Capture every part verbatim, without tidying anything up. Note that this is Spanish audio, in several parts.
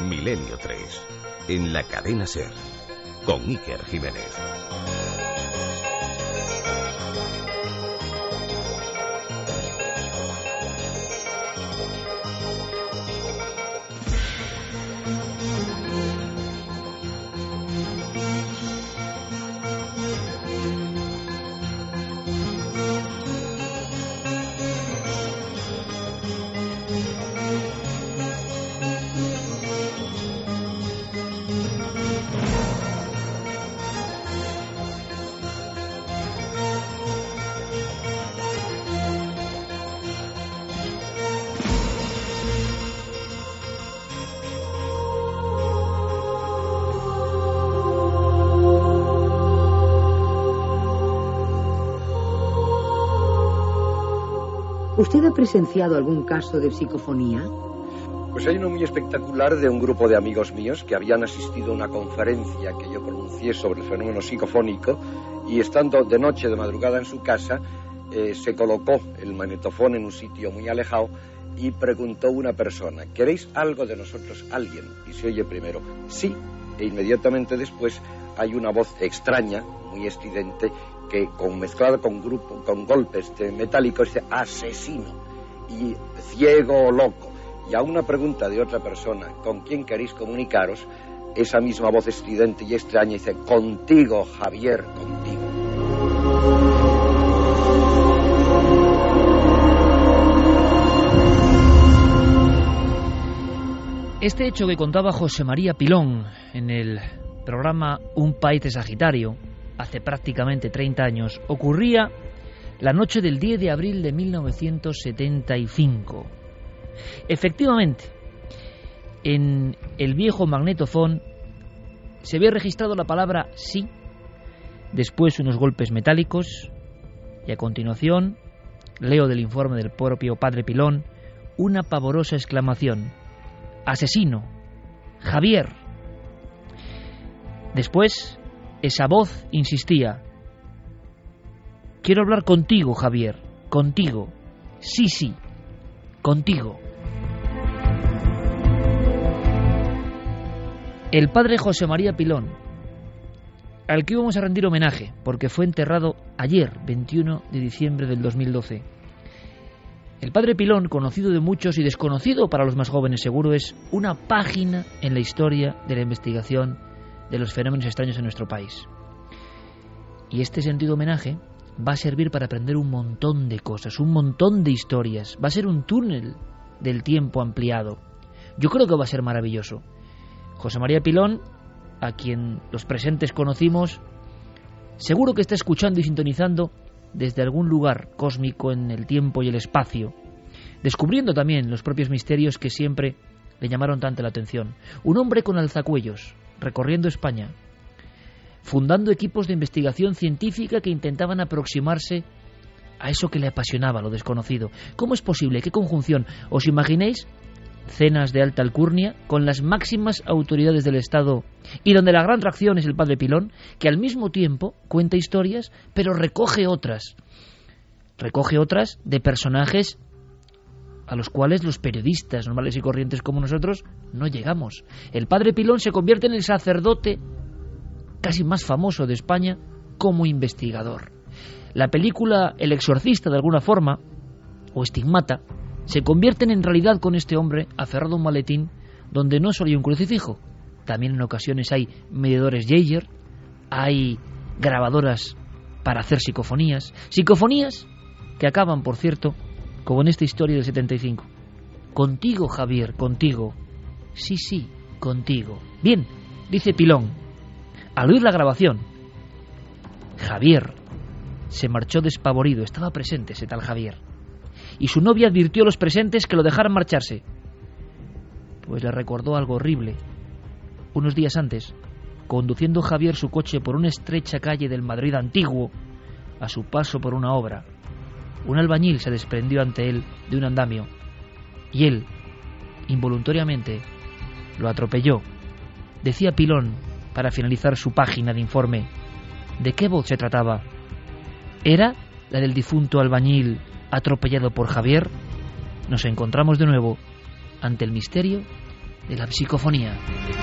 Milenio tres, en la cadena SER, con Iker Jiménez. ¿Usted ha presenciado algún caso de psicofonía? Pues hay uno muy espectacular de un grupo de amigos míos que habían asistido a una conferencia que yo pronuncié sobre el fenómeno psicofónico y estando de noche, de madrugada en su casa, eh, se colocó el magnetofón en un sitio muy alejado y preguntó una persona: ¿queréis algo de nosotros, alguien? Y se oye primero sí, e inmediatamente después hay una voz extraña, muy estridente, que con mezclada con grupo, con golpes de metálicos dice asesino y ciego o loco. Y a una pregunta de otra persona, ¿con quién queréis comunicaros?, esa misma voz estridente y extraña dice: contigo, Javier, contigo. Este hecho que contaba José María Pilón en el programa Un País de Sagitario hace prácticamente treinta años ocurría la noche del diez de abril de mil novecientos setenta y cinco. Efectivamente, en el viejo magnetofón se había registrado la palabra sí, después unos golpes metálicos y a continuación, leo del informe del propio padre Pilón, una pavorosa exclamación: asesino, Javier. Después, esa voz insistía: quiero hablar contigo, Javier, contigo, sí, sí, contigo. El padre José María Pilón, al que íbamos a rendir homenaje, porque fue enterrado ayer, veintiuno de diciembre del dos mil doce. El padre Pilón, conocido de muchos y desconocido para los más jóvenes seguro, es una página en la historia de la investigación de los fenómenos extraños en nuestro país. Y este sentido homenaje va a servir para aprender un montón de cosas, un montón de historias. Va a ser un túnel del tiempo ampliado. Yo creo que va a ser maravilloso. José María Pilón, a quien los presentes conocimos, seguro que está escuchando y sintonizando desde algún lugar cósmico en el tiempo y el espacio, descubriendo también los propios misterios que siempre le llamaron tanto la atención. Un hombre con alzacuellos, recorriendo España, fundando equipos de investigación científica que intentaban aproximarse a eso que le apasionaba, lo desconocido. ¿Cómo es posible? ¿Qué conjunción? ¿Os imagináis cenas de alta alcurnia con las máximas autoridades del Estado y donde la gran atracción es el padre Pilón, que al mismo tiempo cuenta historias pero recoge otras? Recoge otras de personajes a los cuales los periodistas normales y corrientes como nosotros no llegamos. El padre Pilón se convierte en el sacerdote casi más famoso de España como investigador. La película El Exorcista, de alguna forma, o Estigmata, se convierten en realidad con este hombre aferrado a un maletín donde no solo hay un crucifijo, también en ocasiones hay medidores Geiger, hay grabadoras para hacer psicofonías, psicofonías que acaban, por cierto, como en esta historia del setenta y cinco. Contigo, Javier, contigo. Sí, sí, contigo. Bien, dice Pilón, al oír la grabación, Javier se marchó despavorido. Estaba presente ese tal Javier. Y su novia advirtió a los presentes que lo dejaran marcharse, pues le recordó algo horrible. Unos días antes, conduciendo Javier su coche por una estrecha calle del Madrid antiguo, a su paso por una obra, un albañil se desprendió ante él de un andamio, y él, involuntariamente, lo atropelló. Decía Pilón, para finalizar su página de informe, ¿de qué voz se trataba? ¿Era la del difunto albañil atropellado por Javier? Nos encontramos de nuevo ante el misterio de la psicofonía.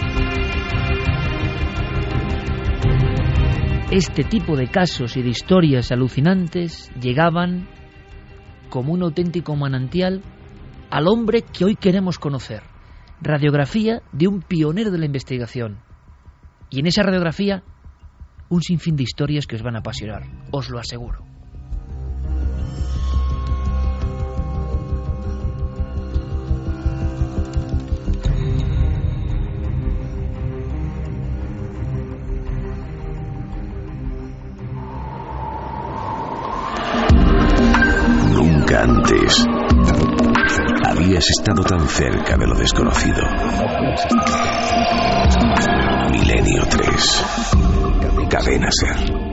Este tipo de casos y de historias alucinantes llegaban como un auténtico manantial al hombre que hoy queremos conocer. Radiografía de un pionero de la investigación. Y en esa radiografía, un sinfín de historias que os van a apasionar, os lo aseguro. Nunca antes habías estado tan cerca de lo desconocido. Milenio tres. Cadena SER.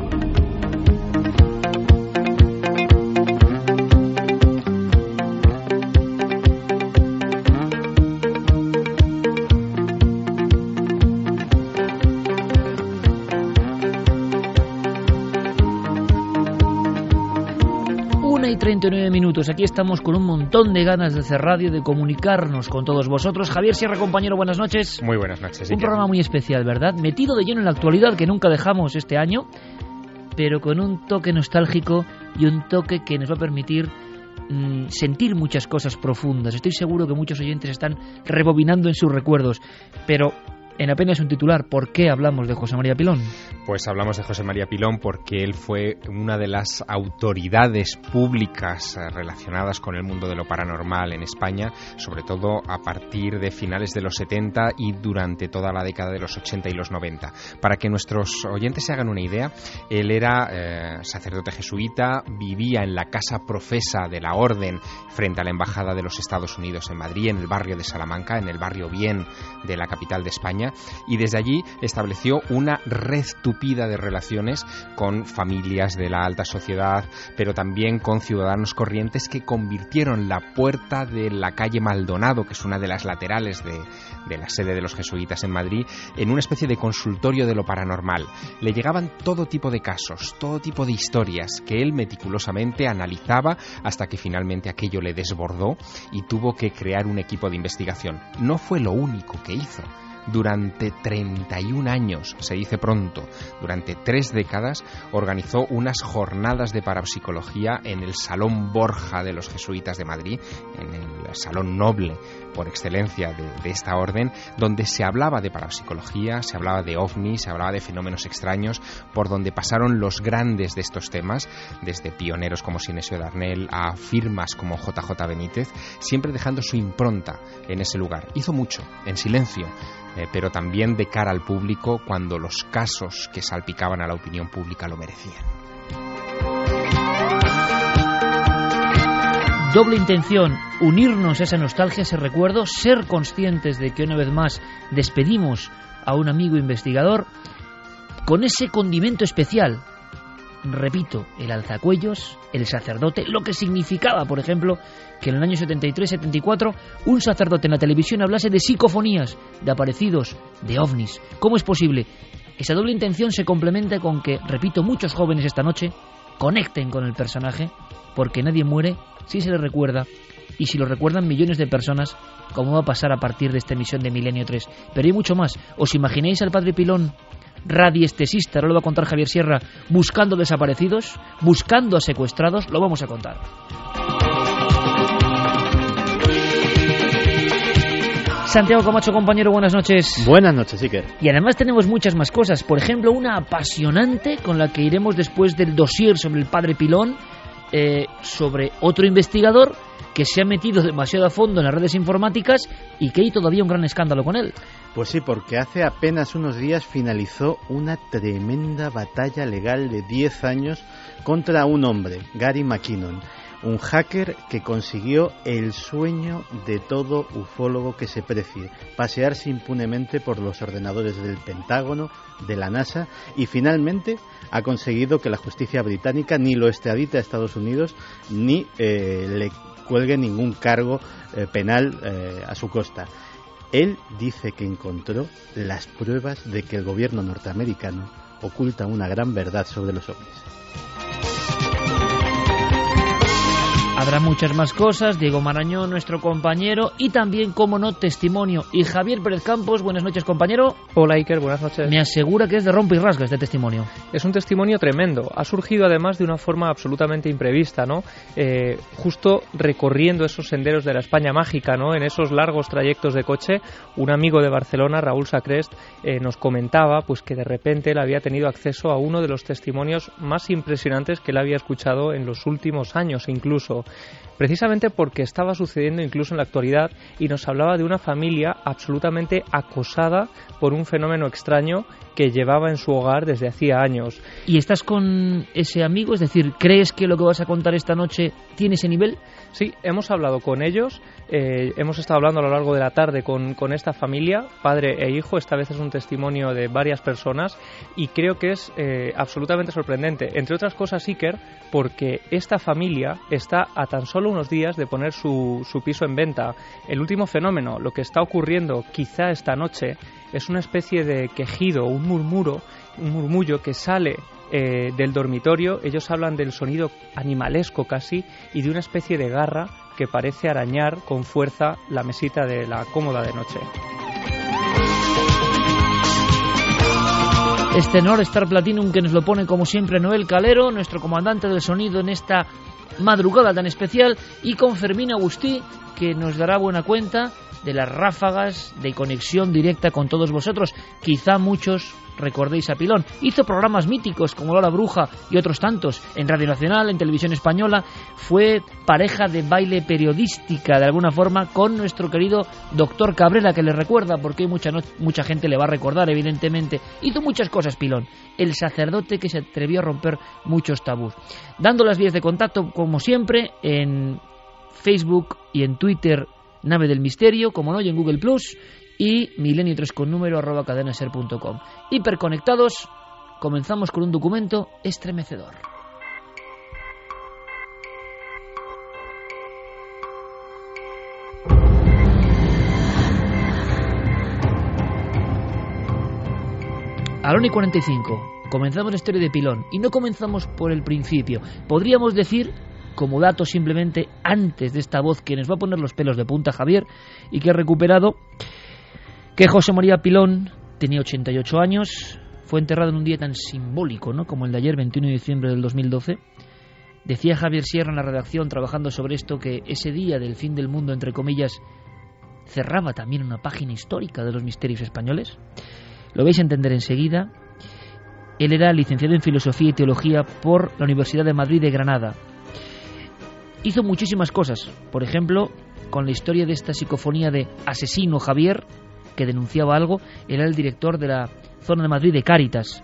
treinta y nueve minutos, aquí estamos con un montón de ganas de hacer radio, de comunicarnos con todos vosotros. Javier Sierra, compañero, buenas noches. Muy buenas noches. Un programa muy especial, ¿verdad? Metido de lleno en la actualidad que nunca dejamos este año, pero con un toque nostálgico y un toque que nos va a permitir mmm, sentir muchas cosas profundas. Estoy seguro que muchos oyentes están rebobinando en sus recuerdos, pero en apenas un titular, ¿por qué hablamos de José María Pilón? Pues hablamos de José María Pilón porque él fue una de las autoridades públicas relacionadas con el mundo de lo paranormal en España, sobre todo a partir de finales de los setenta y durante toda la década de los ochenta y los noventa. Para que nuestros oyentes se hagan una idea, él era eh, sacerdote jesuita, vivía en la casa profesa de la Orden frente a la Embajada de los Estados Unidos en Madrid, en el barrio de Salamanca, en el barrio Bien de la capital de España, y desde allí estableció una red tupida de relaciones con familias de la alta sociedad, pero también con ciudadanos corrientes que convirtieron la puerta de la calle Maldonado, que es una de las laterales de, de la sede de los jesuitas en Madrid, en una especie de consultorio de lo paranormal. Le llegaban todo tipo de casos, todo tipo de historias que él meticulosamente analizaba hasta que finalmente aquello le desbordó y tuvo que crear un equipo de investigación. No fue lo único que hizo. Durante treinta y un años, se dice pronto, durante tres décadas, organizó unas jornadas de parapsicología en el Salón Borja de los Jesuitas de Madrid, en el Salón Noble por excelencia de, de esta orden, donde se hablaba de parapsicología, se hablaba de ovnis, se hablaba de fenómenos extraños, por donde pasaron los grandes de estos temas, desde pioneros como Sinesio Darnell a firmas como J J Benítez, siempre dejando su impronta en ese lugar. Hizo mucho, en silencio, Eh, pero también de cara al público cuando los casos que salpicaban a la opinión pública lo merecían. Doble intención, unirnos a esa nostalgia, a ese recuerdo, ser conscientes de que una vez más despedimos a un amigo investigador con ese condimento especial. Repito, el alzacuellos, el sacerdote, lo que significaba, por ejemplo, que en el año setenta y tres setenta y cuatro un sacerdote en la televisión hablase de psicofonías, de aparecidos, de ovnis. ¿Cómo es posible? Esa doble intención se complementa con que, repito, muchos jóvenes esta noche conecten con el personaje, porque nadie muere si se le recuerda, y si lo recuerdan millones de personas, como va a pasar a partir de esta emisión de Milenio tres. Pero hay mucho más. ¿Os imagináis al padre Pilón, radiestesista, ahora lo va a contar Javier Sierra, buscando desaparecidos, buscando a secuestrados? Lo vamos a contar. Santiago Camacho, compañero, buenas noches. Buenas noches, Iker. Y además tenemos muchas más cosas. Por ejemplo, una apasionante con la que iremos después del dossier sobre el padre Pilón, eh, sobre otro investigador que se ha metido demasiado a fondo en las redes informáticas y que hay todavía un gran escándalo con él. Pues sí, porque hace apenas unos días finalizó una tremenda batalla legal de diez años contra un hombre, Gary McKinnon, un hacker que consiguió el sueño de todo ufólogo que se precie, pasearse impunemente por los ordenadores del Pentágono, de la NASA, y finalmente ha conseguido que la justicia británica ni lo extradite a Estados Unidos ni eh, le cuelgue ningún cargo eh, penal eh, a su costa. Él dice que encontró las pruebas de que el gobierno norteamericano oculta una gran verdad sobre los ovnis. Habrá muchas más cosas, Diego Marañón, nuestro compañero, y también, como no, testimonio. Y Javier Pérez Campos, buenas noches, compañero. Hola, Iker, buenas noches. Me asegura que es de rompe y rasga este testimonio. Es un testimonio tremendo. Ha surgido además de una forma absolutamente imprevista, ¿no? Eh, justo recorriendo esos senderos de la España mágica, ¿no? En esos largos trayectos de coche, un amigo de Barcelona, Raúl Sacrest, eh, nos comentaba pues que de repente él había tenido acceso a uno de los testimonios más impresionantes que él había escuchado en los últimos años, incluso. Precisamente porque estaba sucediendo incluso en la actualidad, y nos hablaba de una familia absolutamente acosada por un fenómeno extraño que llevaba en su hogar desde hacía años. ¿Y estás con ese amigo? Es decir, ¿crees que lo que vas a contar esta noche tiene ese nivel? Sí, hemos hablado con ellos, eh, hemos estado hablando a lo largo de la tarde con, con esta familia, padre e hijo. Esta vez es un testimonio de varias personas y creo que es eh, absolutamente sorprendente, entre otras cosas, Iker, porque esta familia está a tan solo unos días de poner su, su piso en venta. El último fenómeno, lo que está ocurriendo quizá esta noche, es una especie de quejido, un murmuro, un murmullo que sale eh, del dormitorio. Ellos hablan del sonido animalesco casi y de una especie de garra que parece arañar con fuerza la mesita de la cómoda de noche. Este Nord Star Platinum que nos lo pone como siempre Noel Calero, nuestro comandante del sonido en esta madrugada tan especial, y con Fermín Agustí, que nos dará buena cuenta de las ráfagas de conexión directa con todos vosotros. Quizá muchos recordéis a Pilón. Hizo programas míticos como La Hora Bruja y otros tantos en Radio Nacional, en Televisión Española. Fue pareja de baile periodística de alguna forma con nuestro querido doctor Cabrera, que le recuerda, porque mucha, no, mucha gente le va a recordar, evidentemente. Hizo muchas cosas Pilón, el sacerdote que se atrevió a romper muchos tabús. Dando las vías de contacto, como siempre, en Facebook y en Twitter, Nave del Misterio, como no, y en Google Plus, y milenio tres con número arroba cadenaser punto com. Hiperconectados, comenzamos con un documento estremecedor. A la una y cuarenta y cinco, comenzamos la historia de Pilón, y no comenzamos por el principio. Podríamos decir, como dato simplemente, antes de esta voz que nos va a poner los pelos de punta, Javier, y que ha recuperado, que José María Pilón tenía ochenta y ocho años, fue enterrado en un día tan simbólico, ¿no?, como el de ayer, veintiuno de diciembre del dos mil doce. Decía Javier Sierra en la redacción, trabajando sobre esto, que ese día del fin del mundo, entre comillas, cerraba también una página histórica de los misterios españoles. Lo vais a entender enseguida. Él era licenciado en Filosofía y Teología por la Universidad de Madrid de Granada. Hizo muchísimas cosas, por ejemplo, con la historia de esta psicofonía de Asesino Javier, que denunciaba algo. Era el director de la zona de Madrid de Cáritas.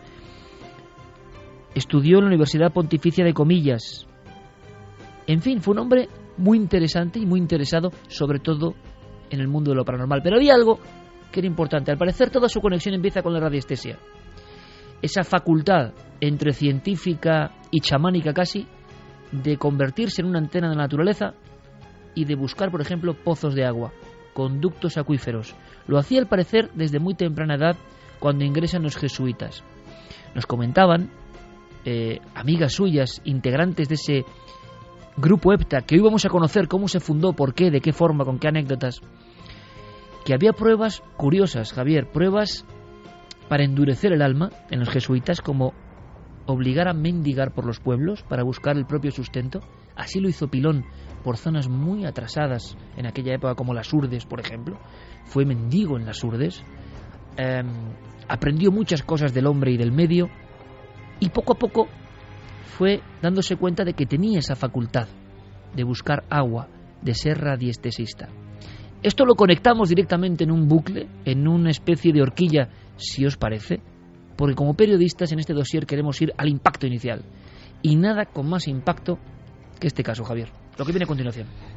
Estudió en la Universidad Pontificia de Comillas. En fin, fue un hombre muy interesante y muy interesado, sobre todo en el mundo de lo paranormal. Pero había algo que era importante. Al parecer, toda su conexión empieza con la radiestesia. Esa facultad entre científica y chamánica casi, de convertirse en una antena de la naturaleza y de buscar, por ejemplo, pozos de agua, conductos acuíferos. Lo hacía, al parecer, desde muy temprana edad, cuando ingresan los jesuitas. Nos comentaban eh, amigas suyas, integrantes de ese grupo EPTA, que hoy vamos a conocer cómo se fundó, por qué, de qué forma, con qué anécdotas, que había pruebas curiosas, Javier, pruebas para endurecer el alma en los jesuitas, como obligar a mendigar por los pueblos para buscar el propio sustento. Así lo hizo Pilón por zonas muy atrasadas en aquella época, como las Urdes, por ejemplo. Fue mendigo en las Urdes, eh, aprendió muchas cosas del hombre y del medio, y poco a poco fue dándose cuenta de que tenía esa facultad de buscar agua, de ser radiestesista. Esto lo conectamos directamente en un bucle, en una especie de horquilla, si os parece, porque como periodistas en este dossier queremos ir al impacto inicial. Y nada con más impacto que este caso, Javier. Lo que viene a continuación.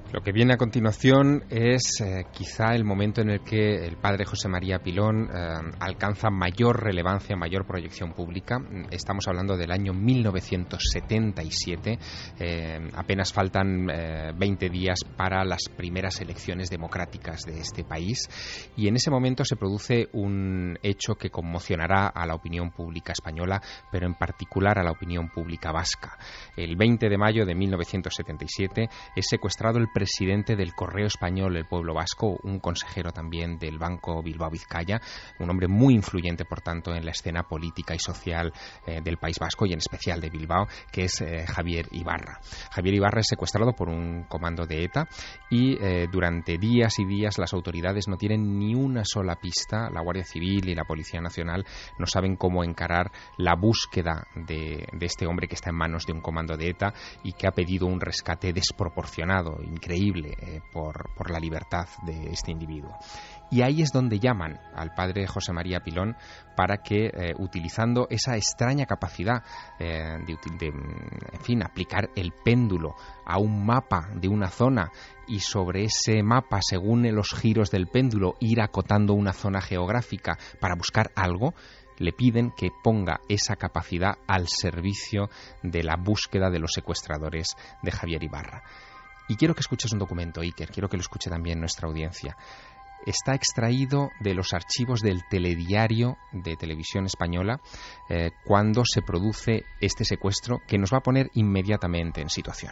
Lo que viene a continuación es eh, quizá el momento en el que el padre José María Pilón eh, alcanza mayor relevancia, mayor proyección pública. Estamos hablando del año mil novecientos setenta y siete. Eh, apenas faltan eh, veinte días para las primeras elecciones democráticas de este país, y en ese momento se produce un hecho que conmocionará a la opinión pública española, pero en particular a la opinión pública vasca. El veinte de mayo de mil novecientos setenta y siete es secuestrado el presidente del Correo Español, el Pueblo Vasco, un consejero también del Banco Bilbao Vizcaya, un hombre muy influyente, por tanto, en la escena política y social eh, del País Vasco y en especial de Bilbao, que es eh, Javier Ibarra. Javier Ibarra es secuestrado por un comando de ETA y eh, durante días y días las autoridades no tienen ni una sola pista. La Guardia Civil y la Policía Nacional no saben cómo encarar la búsqueda de, de este hombre que está en manos de un comando de ETA y que ha pedido un rescate desproporcionado, increíble, eh, por, por la libertad de este individuo. Y ahí es donde llaman al padre José María Pilón para que, eh, utilizando esa extraña capacidad eh, de, de, en fin, aplicar el péndulo a un mapa de una zona y sobre ese mapa, según los giros del péndulo, ir acotando una zona geográfica para buscar algo, le piden que ponga esa capacidad al servicio de la búsqueda de los secuestradores de Javier Ibarra. Y quiero que escuches un documento, Iker, quiero que lo escuche también nuestra audiencia. Está extraído de los archivos del telediario de Televisión Española eh, cuando se produce este secuestro, que nos va a poner inmediatamente en situación.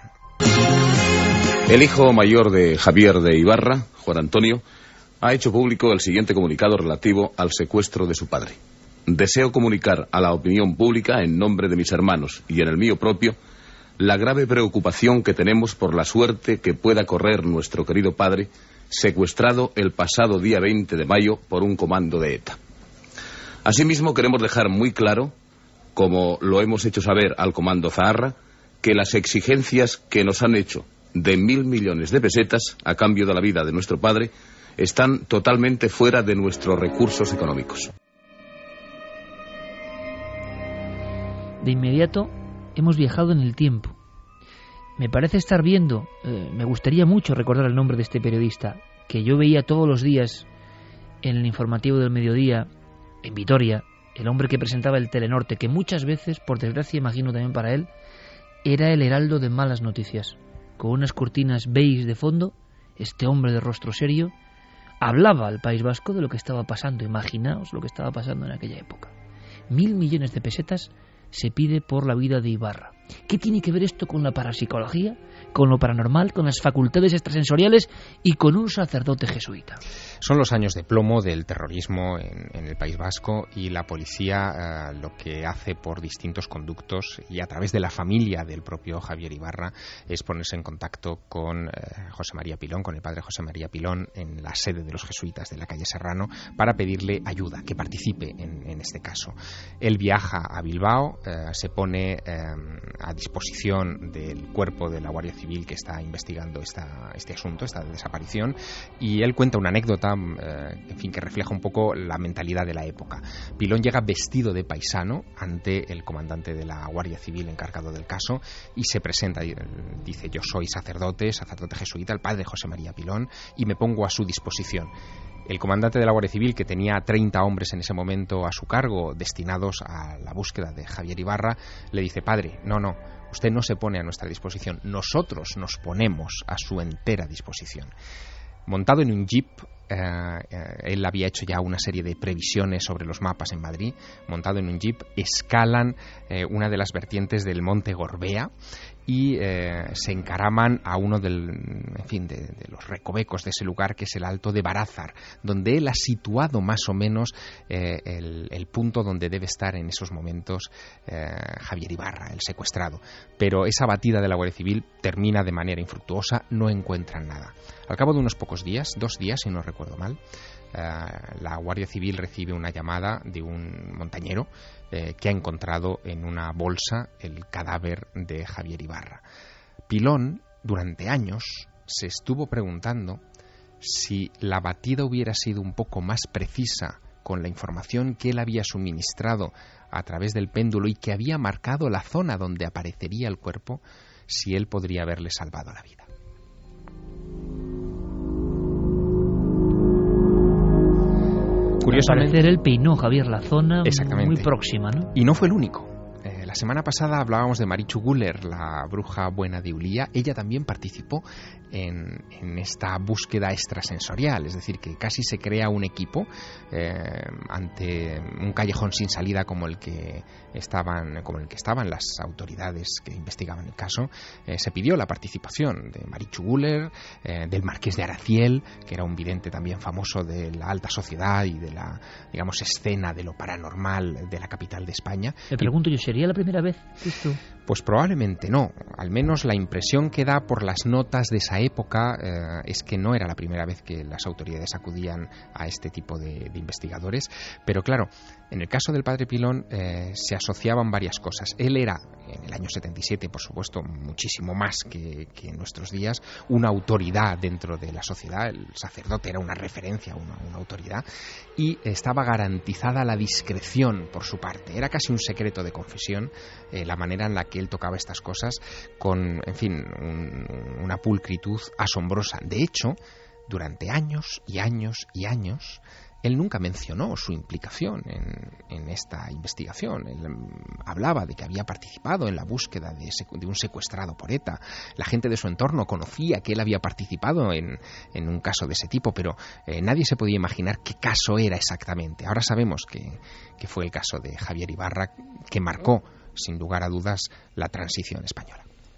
El hijo mayor de Javier de Ibarra, Juan Antonio, ha hecho público el siguiente comunicado relativo al secuestro de su padre. Deseo comunicar a la opinión pública, en nombre de mis hermanos y en el mío propio, la grave preocupación que tenemos por la suerte que pueda correr nuestro querido padre, secuestrado el pasado día veinte de mayo por un comando de ETA. Asimismo, queremos dejar muy claro, como lo hemos hecho saber al comando Zaharra, que las exigencias que nos han hecho de mil millones de pesetas a cambio de la vida de nuestro padre están totalmente fuera de nuestros recursos económicos. De inmediato hemos viajado en el tiempo. Me parece estar viendo, eh, me gustaría mucho recordar el nombre de este periodista, que yo veía todos los días en el informativo del mediodía, en Vitoria, el hombre que presentaba el Telenorte, que muchas veces, por desgracia imagino también para él, era el heraldo de malas noticias. Con unas cortinas beige de fondo, este hombre de rostro serio hablaba al País Vasco de lo que estaba pasando. Imaginaos lo que estaba pasando en aquella época. Mil millones de pesetas se pide por la vida de Ibarra. ¿Qué tiene que ver esto con la parapsicología, con lo paranormal, con las facultades extrasensoriales y con un sacerdote jesuita? Son los años de plomo del terrorismo en, en el País Vasco, y la policía eh, lo que hace por distintos conductos y a través de la familia del propio Javier Ibarra es ponerse en contacto con eh, José María Pilón, con el padre José María Pilón, en la sede de los jesuitas de la calle Serrano, para pedirle ayuda, que participe en, en este caso. Él viaja a Bilbao, eh, se pone eh, a disposición del cuerpo de la Guardia Civil que está investigando esta, este asunto, esta desaparición, y él cuenta una anécdota eh, en fin, que refleja un poco la mentalidad de la época. Pilón llega vestido de paisano ante el comandante de la Guardia Civil encargado del caso y se presenta, dice: yo soy sacerdote, sacerdote jesuita, el padre José María Pilón, y me pongo a su disposición. El comandante de la Guardia Civil, que tenía treinta hombres en ese momento a su cargo, destinados a la búsqueda de Javier Ibarra, le dice: padre, no, no, usted no se pone a nuestra disposición, nosotros nos ponemos a su entera disposición. Montado en un jeep, eh, eh, él había hecho ya una serie de previsiones sobre los mapas en Madrid. Montado en un jeep, escalan eh, una de las vertientes del monte Gorbea y eh, se encaraman a uno del, en fin, de, de los recovecos de ese lugar, que es el Alto de Barázar, donde él ha situado más o menos eh, el, el punto donde debe estar en esos momentos eh, Javier Ibarra, el secuestrado. Pero esa batida de la Guardia Civil termina de manera infructuosa, no encuentran nada. Al cabo de unos pocos días, dos días si no recuerdo mal, eh, la Guardia Civil recibe una llamada de un montañero eh, que ha encontrado en una bolsa el cadáver de Javier Ibarra. Pilón, durante años, se estuvo preguntando si la batida hubiera sido un poco más precisa con la información que él había suministrado a través del péndulo y que había marcado la zona donde aparecería el cuerpo, si él podría haberle salvado la vida. curiosamente... Al parecer él peinó, Javier, la zona Exactamente. muy próxima, ¿no? Y no fue el único. Eh, la semana pasada hablábamos de Marichu Guller, la bruja buena de Ullía. Ella también participó en, en esta búsqueda extrasensorial, es decir, que casi se crea un equipo eh, ante un callejón sin salida como el que estaban, como el que estaban las autoridades que investigaban el caso. Eh, se pidió la participación de Marichu Guller, eh, del Marqués de Araciel, que era un vidente también famoso de la alta sociedad y de la, digamos, escena de lo paranormal de la capital de España. Me pregunto yo, ¿sería la primera vez esto? Pues probablemente no. Al menos la impresión que da por las notas de esa época eh, es que no era la primera vez que las autoridades acudían a este tipo de, de investigadores. Pero claro, en el caso del padre Pilón eh, se asociaban varias cosas. Él era, en el año setenta y siete, por supuesto, muchísimo más que, que en nuestros días, una autoridad dentro de la sociedad. El sacerdote era una referencia, una, una autoridad, y estaba garantizada la discreción por su parte. Era casi un secreto de confesión eh, la manera en la que él tocaba estas cosas con, en fin, un, una pulcritud asombrosa. De hecho, durante años y años y años, él nunca mencionó su implicación en, en esta investigación. Él hablaba de que había participado en la búsqueda de, de un secuestrado por ETA. La gente de su entorno conocía que él había participado en, en un caso de ese tipo, pero eh, nadie se podía imaginar qué caso era exactamente. Ahora sabemos que, que fue el caso de Javier Ibarra, que marcó, sin lugar a dudas, la transición española.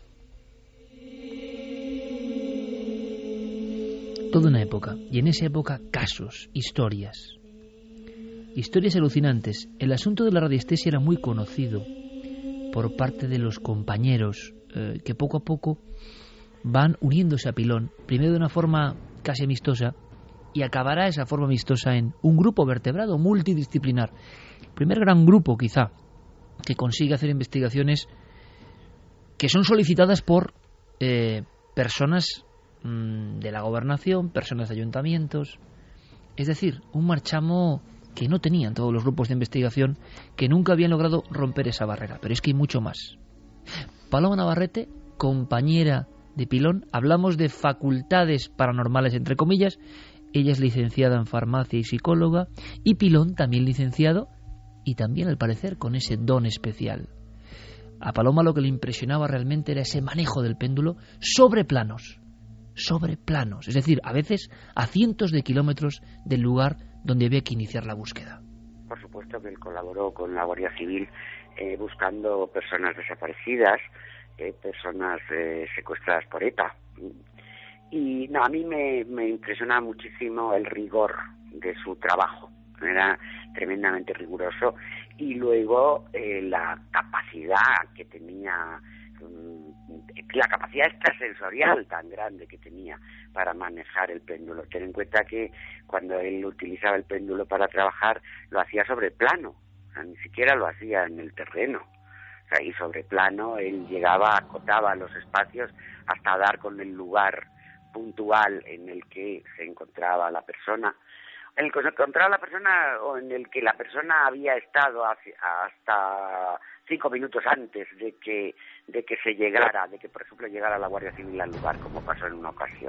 Toda una época, y en esa época casos, historias, historias alucinantes. El asunto de la radiestesia era muy conocido por parte de los compañeros eh, que poco a poco van uniéndose a Pilón, primero de una forma casi amistosa, y acabará esa forma amistosa en un grupo vertebrado multidisciplinar. El primer gran grupo, quizá, que consigue hacer investigaciones que son solicitadas por eh, personas de la gobernación, personas de ayuntamientos, es decir, un marchamo que no tenían todos los grupos de investigación, que nunca habían logrado romper esa barrera. Pero es que hay mucho más. Paloma Navarrete, compañera de Pilón, hablamos de facultades paranormales, entre comillas. Ella es licenciada en farmacia y psicóloga, y Pilón también licenciado, y también al parecer con ese don especial. A Paloma lo que le impresionaba realmente era ese manejo del péndulo sobre planos. sobre planos, es decir, a veces a cientos de kilómetros del lugar donde había que iniciar la búsqueda. Por supuesto que él colaboró con la Guardia Civil eh, buscando personas desaparecidas, eh, personas eh, secuestradas por ETA. Y no, a mí me, me impresiona muchísimo el rigor de su trabajo. Era tremendamente riguroso. Y luego eh, la capacidad que tenía... la capacidad extrasensorial tan grande que tenía para manejar el péndulo. Ten en cuenta que cuando él utilizaba el péndulo para trabajar, lo hacía sobre plano, o sea, ni siquiera lo hacía en el terreno. O sea, y sobre plano él llegaba, acotaba los espacios hasta dar con el lugar puntual en el que se encontraba la persona, en el que se encontraba la persona o en el que la persona había estado hasta cinco minutos antes de que de que se llegara, de que por ejemplo llegara la Guardia Civil al lugar, como pasó en una ocasión.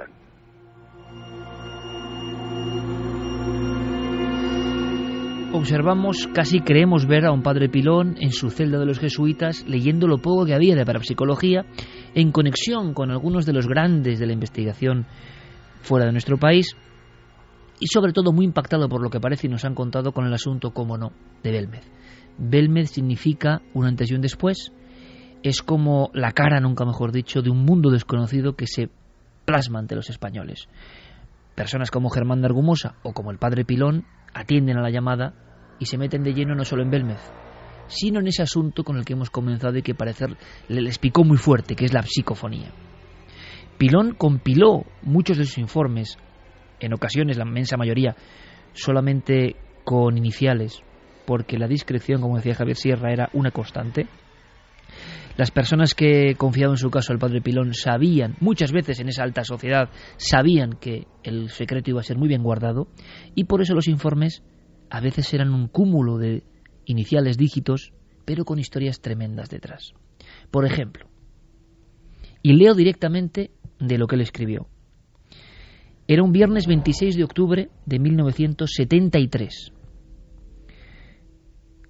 Observamos, casi creemos ver a un padre Pilón en su celda de los jesuitas, leyendo lo poco que había de parapsicología, en conexión con algunos de los grandes de la investigación fuera de nuestro país, y sobre todo muy impactado por lo que parece y nos han contado con el asunto, como no, de Belmez. Belmez significa un antes y un después. Es como la cara, nunca mejor dicho, de un mundo desconocido que se plasma ante los españoles. Personas como Germán de Argumosa o como el padre Pilón atienden a la llamada y se meten de lleno no solo en Belmez, sino en ese asunto con el que hemos comenzado y que parecer les picó muy fuerte, que es la psicofonía. Pilón compiló muchos de sus informes, en ocasiones la inmensa mayoría solamente con iniciales, porque la discreción, como decía Javier Sierra, era una constante. Las personas que confiaban en su caso al padre Pilón sabían, muchas veces en esa alta sociedad, sabían que el secreto iba a ser muy bien guardado, y por eso los informes a veces eran un cúmulo de iniciales, dígitos, pero con historias tremendas detrás. Por ejemplo, y leo directamente de lo que él escribió. Era un viernes veintiséis de octubre de mil novecientos setenta y tres.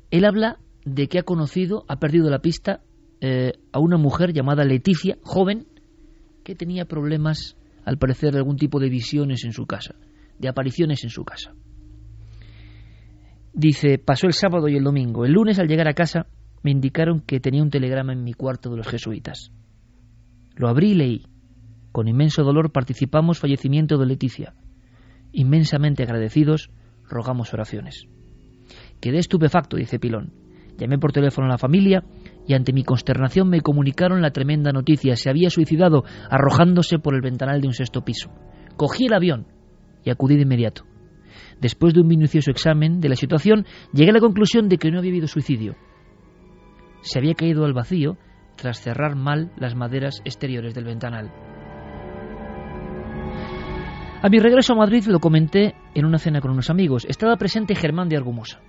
Él habla de que ha conocido, ha perdido la pista eh, a una mujer llamada Leticia, joven, que tenía problemas, al parecer, de algún tipo de visiones en su casa, de apariciones en su casa. Dice, pasó el sábado y el domingo. El lunes, al llegar a casa, me indicaron que tenía un telegrama en mi cuarto de los jesuitas. Lo abrí y leí. Con inmenso dolor participamos fallecimiento de Leticia. Inmensamente agradecidos, rogamos oraciones. Quedé estupefacto, dice Pilón. Llamé por teléfono a la familia y ante mi consternación me comunicaron la tremenda noticia. Se había suicidado arrojándose por el ventanal de un sexto piso. Cogí el avión y acudí de inmediato. Después de un minucioso examen de la situación, llegué a la conclusión de que no había habido suicidio. Se había caído al vacío tras cerrar mal las maderas exteriores del ventanal. A mi regreso a Madrid lo comenté en una cena con unos amigos. Estaba presente Germán de Argumosa.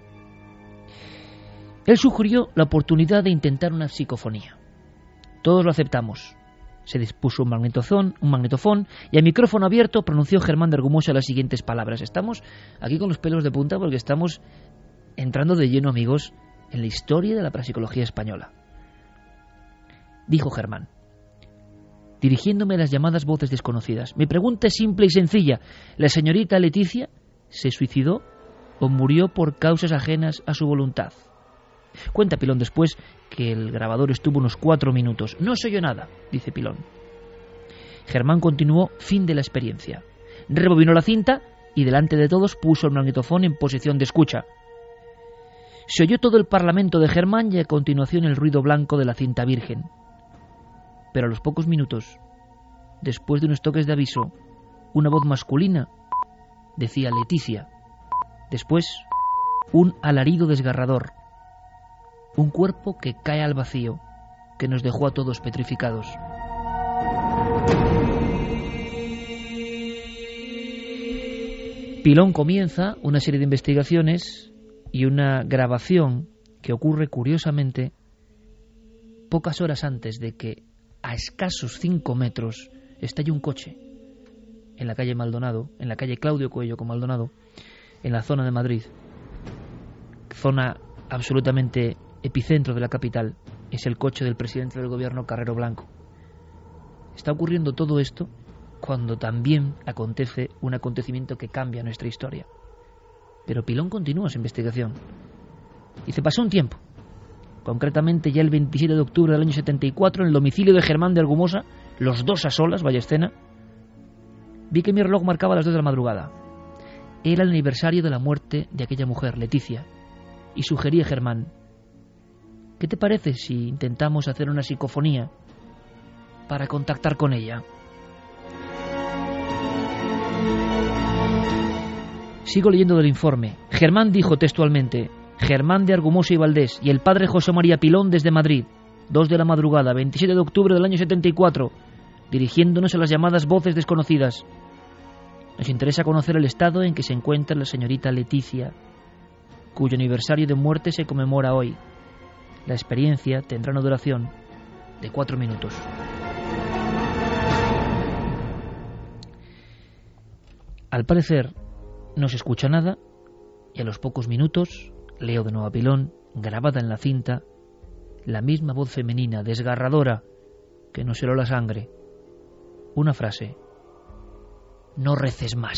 Él sugirió la oportunidad de intentar una psicofonía. Todos lo aceptamos. Se dispuso un magnetofón, un magnetofón y a micrófono abierto pronunció Germán de Argumosa las siguientes palabras. Estamos aquí con los pelos de punta porque estamos entrando de lleno, amigos, en la historia de la parapsicología española. Dijo Germán, dirigiéndome a las llamadas voces desconocidas. Mi pregunta es simple y sencilla. ¿La señorita Leticia se suicidó o murió por causas ajenas a su voluntad? Cuenta Pilón después que el grabador estuvo unos cuatro minutos. No se oyó nada, dice Pilón. Germán continuó, fin de la experiencia. Rebobinó la cinta y delante de todos puso el magnetofón en posición de escucha. Se oyó todo el parlamento de Germán y a continuación el ruido blanco de la cinta virgen. Pero a los pocos minutos, después de unos toques de aviso, una voz masculina decía Leticia. Después, un alarido desgarrador. Un cuerpo que cae al vacío, que nos dejó a todos petrificados. Pilón comienza una serie de investigaciones y una grabación que ocurre curiosamente pocas horas antes de que a escasos cinco metros estalle un coche en la calle Maldonado, en la calle Claudio Coello con Maldonado, en la zona de Madrid, zona absolutamente epicentro de la capital. Es el coche del presidente del gobierno, Carrero Blanco. Está ocurriendo todo esto cuando también acontece un acontecimiento que cambia nuestra historia. Pero Pilón continúa su investigación. Dice, pasó un tiempo, concretamente ya el veintisiete de octubre del año setenta y cuatro, en el domicilio de Germán de Argumosa, los dos a solas, vaya escena, vi que mi reloj marcaba las dos de la madrugada. Era el aniversario de la muerte de aquella mujer, Leticia, y sugerí a Germán, ¿qué te parece si intentamos hacer una psicofonía para contactar con ella? Sigo leyendo del informe. Germán dijo textualmente, Germán de Argumosa y Valdés y el padre José María Pilón desde Madrid, dos de la madrugada, veintisiete de octubre del año setenta y cuatro, dirigiéndonos a las llamadas voces desconocidas. Nos interesa conocer el estado en que se encuentra la señorita Leticia, cuyo aniversario de muerte se conmemora hoy. La experiencia tendrá una duración de cuatro minutos. Al parecer, no se escucha nada y a los pocos minutos leo de nuevo a Pilón, grabada en la cinta, la misma voz femenina, desgarradora, que nos heló la sangre. Una frase: no reces más.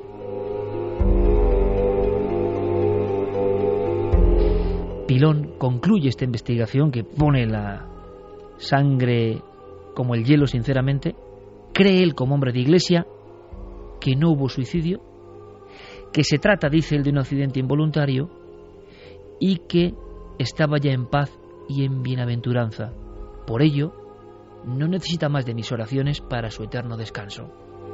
Pilón concluye esta investigación que pone la sangre como el hielo, sinceramente. Cree él, como hombre de iglesia, que no hubo suicidio, que se trata, dice él, de un accidente involuntario y que estaba ya en paz y en bienaventuranza. Por ello, no necesita más de mis oraciones para su eterno descanso.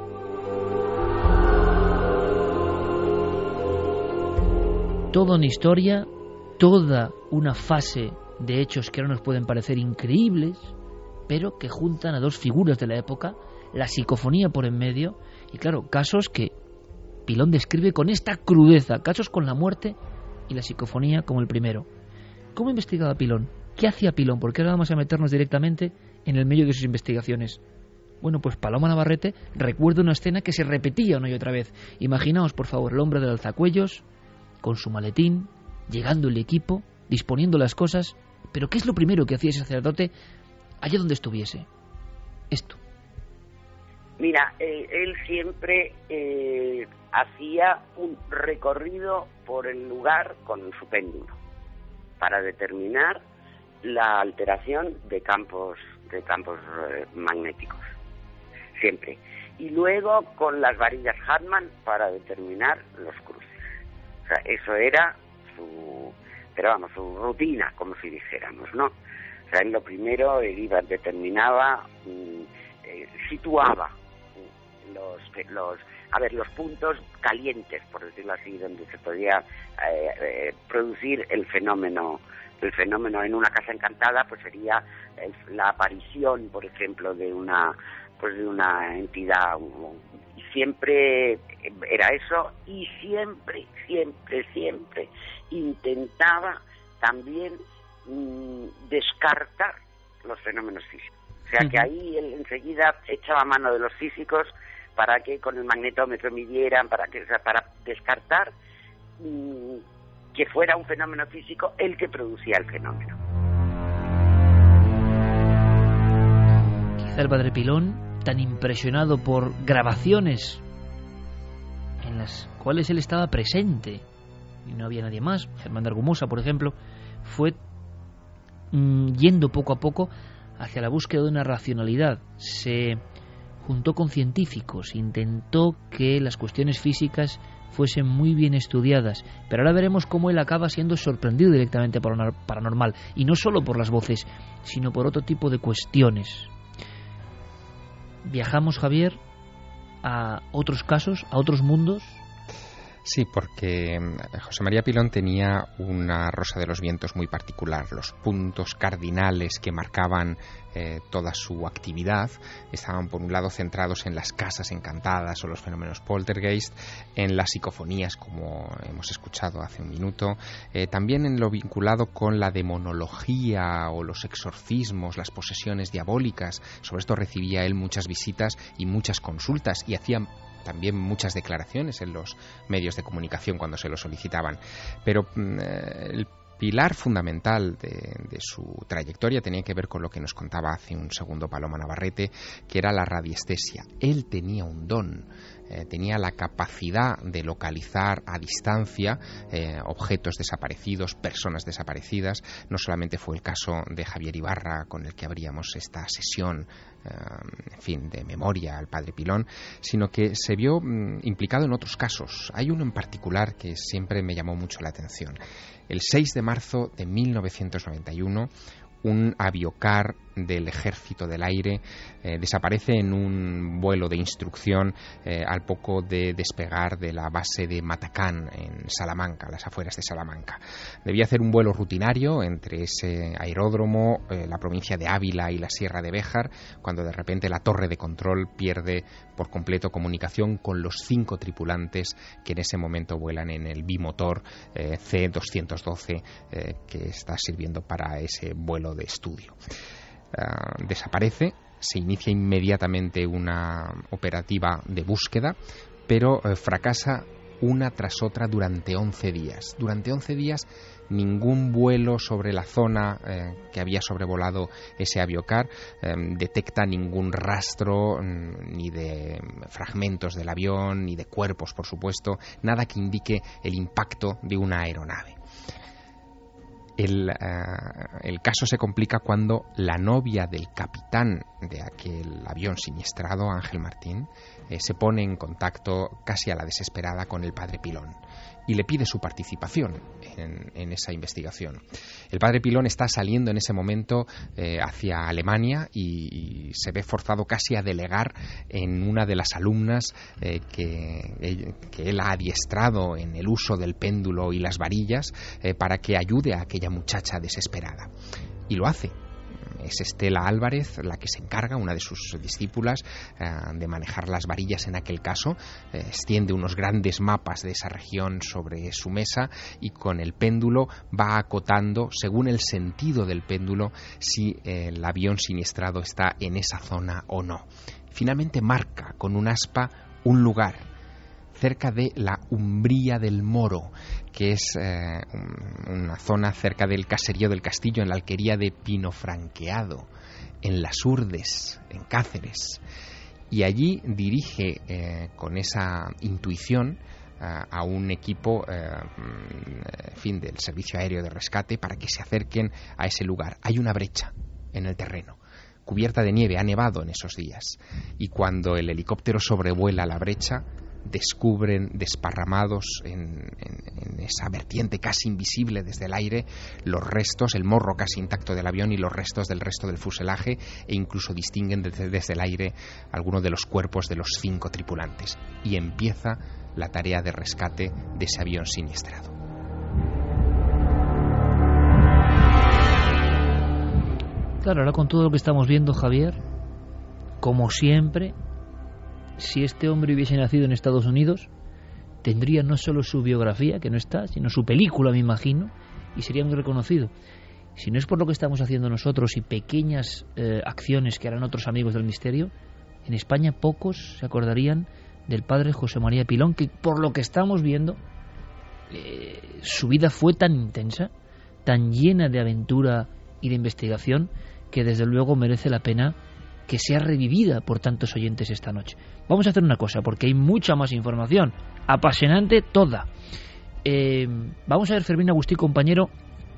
Toda una historia, toda una fase de hechos que ahora nos pueden parecer increíbles, pero que juntan a dos figuras de la época, la psicofonía por en medio, y claro, casos que Pilón describe con esta crudeza, casos con la muerte y la psicofonía como el primero. ¿Cómo investigaba Pilón? ¿Qué hacía Pilón? Porque ahora vamos a meternos directamente en el medio de sus investigaciones. Bueno, pues Paloma Navarrete recuerda una escena que se repetía una y otra vez. Imaginaos, por favor, el hombre del alzacuellos, con su maletín, llegando el equipo, disponiendo las cosas. Pero ¿qué es lo primero que hacía ese sacerdote allá donde estuviese? Esto. Mira, eh, él siempre eh, hacía un recorrido por el lugar con su péndulo para determinar la alteración de campos de campos eh, magnéticos, siempre. Y luego con las varillas Hartmann para determinar los cruces. O sea, eso era su, pero vamos, su rutina, como si dijéramos, ¿no? O sea, él lo primero él iba, determinaba, eh, situaba los, los, a ver, los puntos calientes, por decirlo así, donde se podía eh, eh, producir el fenómeno, el fenómeno en una casa encantada, pues sería el, la aparición, por ejemplo, de una, pues de una entidad. Y siempre era eso, y siempre, siempre, siempre intentaba también mmm, descartar los fenómenos físicos. O sea, que ahí él enseguida echaba mano de los físicos para que con el magnetómetro midieran, para que, o sea, para descartar mmm, que fuera un fenómeno físico el que producía el fenómeno. Quizá el padre Pilón, tan impresionado por grabaciones en las cuales él estaba presente y no había nadie más, Germán de Argumosa, por ejemplo, fue mmm, yendo poco a poco hacia la búsqueda de una racionalidad. Se juntó con científicos, intentó que las cuestiones físicas fuesen muy bien estudiadas, pero ahora veremos cómo él acaba siendo sorprendido directamente por lo paranormal, y no solo por las voces, sino por otro tipo de cuestiones. Viajamos, Javier, a otros casos, a otros mundos. Sí, porque José María Pilón tenía una rosa de los vientos muy particular. Los puntos cardinales que marcaban eh, toda su actividad estaban, por un lado, centrados en las casas encantadas o los fenómenos poltergeist, en las psicofonías, como hemos escuchado hace un minuto, eh, también en lo vinculado con la demonología o los exorcismos, las posesiones diabólicas. Sobre esto recibía él muchas visitas y muchas consultas, y hacía también muchas declaraciones en los medios de comunicación cuando se lo solicitaban. Pero eh, el pilar fundamental de, de su trayectoria tenía que ver con lo que nos contaba hace un segundo Paloma Navarrete, que era la radiestesia. Él tenía un don, eh, tenía la capacidad de localizar a distancia eh, objetos desaparecidos, personas desaparecidas. No solamente fue el caso de Javier Ibarra, con el que abríamos esta sesión, eh, en fin, de memoria al padre Pilón, sino que se vio mm, implicado en otros casos. Hay uno en particular que siempre me llamó mucho la atención. El seis de marzo de mil novecientos noventa y uno, un aviocar del Ejército del Aire eh, desaparece en un vuelo de instrucción eh, al poco de despegar de la base de Matacán, en Salamanca, las afueras de Salamanca. Debía hacer un vuelo rutinario entre ese aeródromo, eh, la provincia de Ávila y la Sierra de Béjar, cuando de repente la torre de control pierde por completo comunicación con los cinco tripulantes que en ese momento vuelan en el bimotor eh, C doscientos doce eh, que está sirviendo para ese vuelo de estudio. Uh, desaparece, se inicia inmediatamente una operativa de búsqueda, pero uh, fracasa una tras otra durante once días. Durante once días ningún vuelo sobre la zona eh, que había sobrevolado ese aviocar eh, detecta ningún rastro, mm, ni de fragmentos del avión, ni de cuerpos, por supuesto, nada que indique el impacto de una aeronave. El, uh, el caso se complica cuando la novia del capitán de aquel avión siniestrado, Ángel Martín, eh, se pone en contacto casi a la desesperada con el padre Pilón y le pide su participación en, en esa investigación. El padre Pilón está saliendo en ese momento eh, hacia Alemania y, y se ve forzado casi a delegar en una de las alumnas eh, que, que él ha adiestrado en el uso del péndulo y las varillas eh, para que ayude a aquella muchacha desesperada. Y lo hace. Es Estela Álvarez la que se encarga, una de sus discípulas, eh, de manejar las varillas en aquel caso. Eh, extiende unos grandes mapas de esa región sobre su mesa y con el péndulo va acotando, según el sentido del péndulo, si eh, el avión siniestrado está en esa zona o no. Finalmente marca con un aspa un lugar. cerca de la Umbría del Moro, que es eh, una zona cerca del caserío del Castillo, en la alquería de Pinofranqueado, en Las Urdes, en Cáceres. Y allí dirige eh, con esa intuición eh, a un equipo eh, en fin, del Servicio Aéreo de Rescate para que se acerquen a ese lugar. Hay una brecha en el terreno, cubierta de nieve, ha nevado en esos días, y cuando el helicóptero sobrevuela la brecha, descubren desparramados en, en, en esa vertiente casi invisible desde el aire los restos, el morro casi intacto del avión y los restos del resto del fuselaje, e incluso distinguen desde, desde el aire algunos de los cuerpos de los cinco tripulantes, y empieza la tarea de rescate de ese avión siniestrado. Claro, ahora con todo lo que estamos viendo, Javier, como siempre, si este hombre hubiese nacido en Estados Unidos, tendría no solo su biografía, que no está, sino su película, me imagino, y sería muy reconocido. Si no es por lo que estamos haciendo nosotros y pequeñas eh, acciones que harán otros amigos del misterio, en España pocos se acordarían del padre José María Pilón, que por lo que estamos viendo, eh, su vida fue tan intensa, tan llena de aventura y de investigación, que desde luego merece la pena que sea revivida por tantos oyentes esta noche. Vamos a hacer una cosa, porque hay mucha más información, apasionante toda. Eh, vamos a ver, Fermín, Agustí, compañero,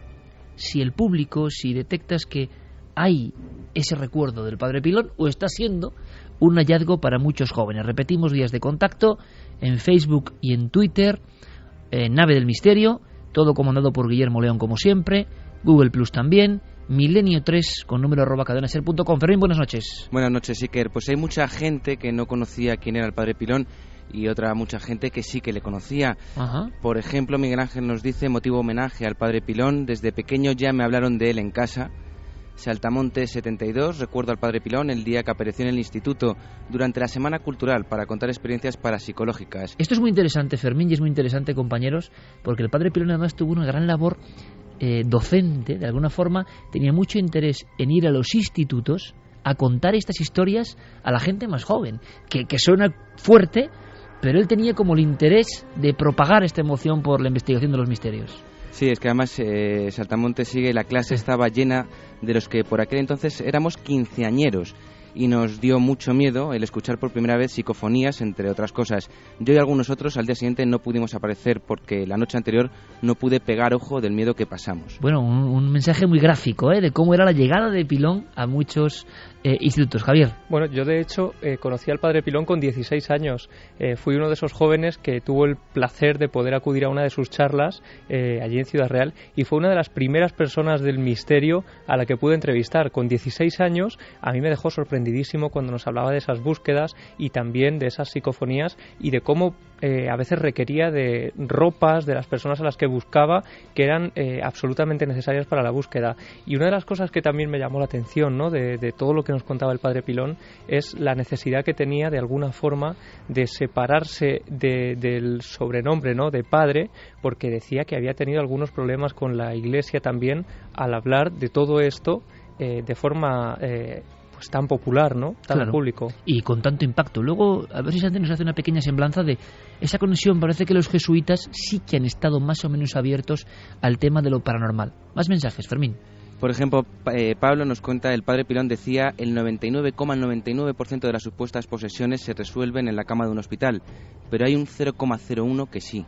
si el público, si detectas que hay ese recuerdo del padre Pilón, o está siendo un hallazgo para muchos jóvenes. Repetimos, vías de contacto en Facebook y en Twitter, en Nave del Misterio, todo comandado por Guillermo León como siempre, Google Plus también, Milenio tres con número arroba cadenaser punto com. Fermín, buenas noches. Buenas noches, Iker. Pues hay mucha gente que no conocía quién era el padre Pilón y otra mucha gente que sí que le conocía. Ajá. Por ejemplo, Miguel Ángel nos dice, motivo homenaje al padre Pilón, desde pequeño ya me hablaron de él en casa. Saltamonte setenta y dos, recuerdo al padre Pilón el día que apareció en el instituto durante la semana cultural para contar experiencias parapsicológicas. Esto es muy interesante, Fermín, y es muy interesante, compañeros, porque el padre Pilón además tuvo una gran labor eh, docente, de alguna forma, tenía mucho interés en ir a los institutos a contar estas historias a la gente más joven, que, que suena fuerte, pero él tenía como el interés de propagar esta emoción por la investigación de los misterios. Sí, es que además eh, Saltamonte sigue, la clase estaba llena de los que por aquel entonces éramos quinceañeros y nos dio mucho miedo el escuchar por primera vez psicofonías, entre otras cosas. Yo y algunos otros al día siguiente no pudimos aparecer porque la noche anterior no pude pegar ojo del miedo que pasamos. Bueno, un, un mensaje muy gráfico, ¿eh?, de cómo era la llegada de Pilón a muchos eh, institutos. Javier. Bueno, yo de hecho eh, conocí al padre Pilón con dieciséis años. Eh, fui uno de esos jóvenes que tuvo el placer de poder acudir a una de sus charlas eh, allí en Ciudad Real, y fue una de las primeras personas del misterio a la que pude entrevistar. Con dieciséis años a mí me dejó sorprendidísimo cuando nos hablaba de esas búsquedas y también de esas psicofonías y de cómo eh, a veces requería de ropas de las personas a las que buscaba que eran eh, absolutamente necesarias para la búsqueda. Y una de las cosas que también me llamó la atención, ¿no?, de, de todo lo que nos contaba el padre Pilón, es la necesidad que tenía de alguna forma de separarse de, del sobrenombre, ¿no?, de padre, porque decía que había tenido algunos problemas con la Iglesia también al hablar de todo esto eh, de forma eh, pues tan popular, ¿no?, tan claro, público. Y con tanto impacto. Luego, a ver si Santi nos hace una pequeña semblanza de esa conexión. Parece que los jesuitas sí que han estado más o menos abiertos al tema de lo paranormal. Más mensajes, Fermín. Por ejemplo, eh, Pablo nos cuenta, el padre Pilón decía, el noventa y nueve coma noventa y nueve por ciento de las supuestas posesiones se resuelven en la cama de un hospital, pero hay un cero coma cero uno que sí.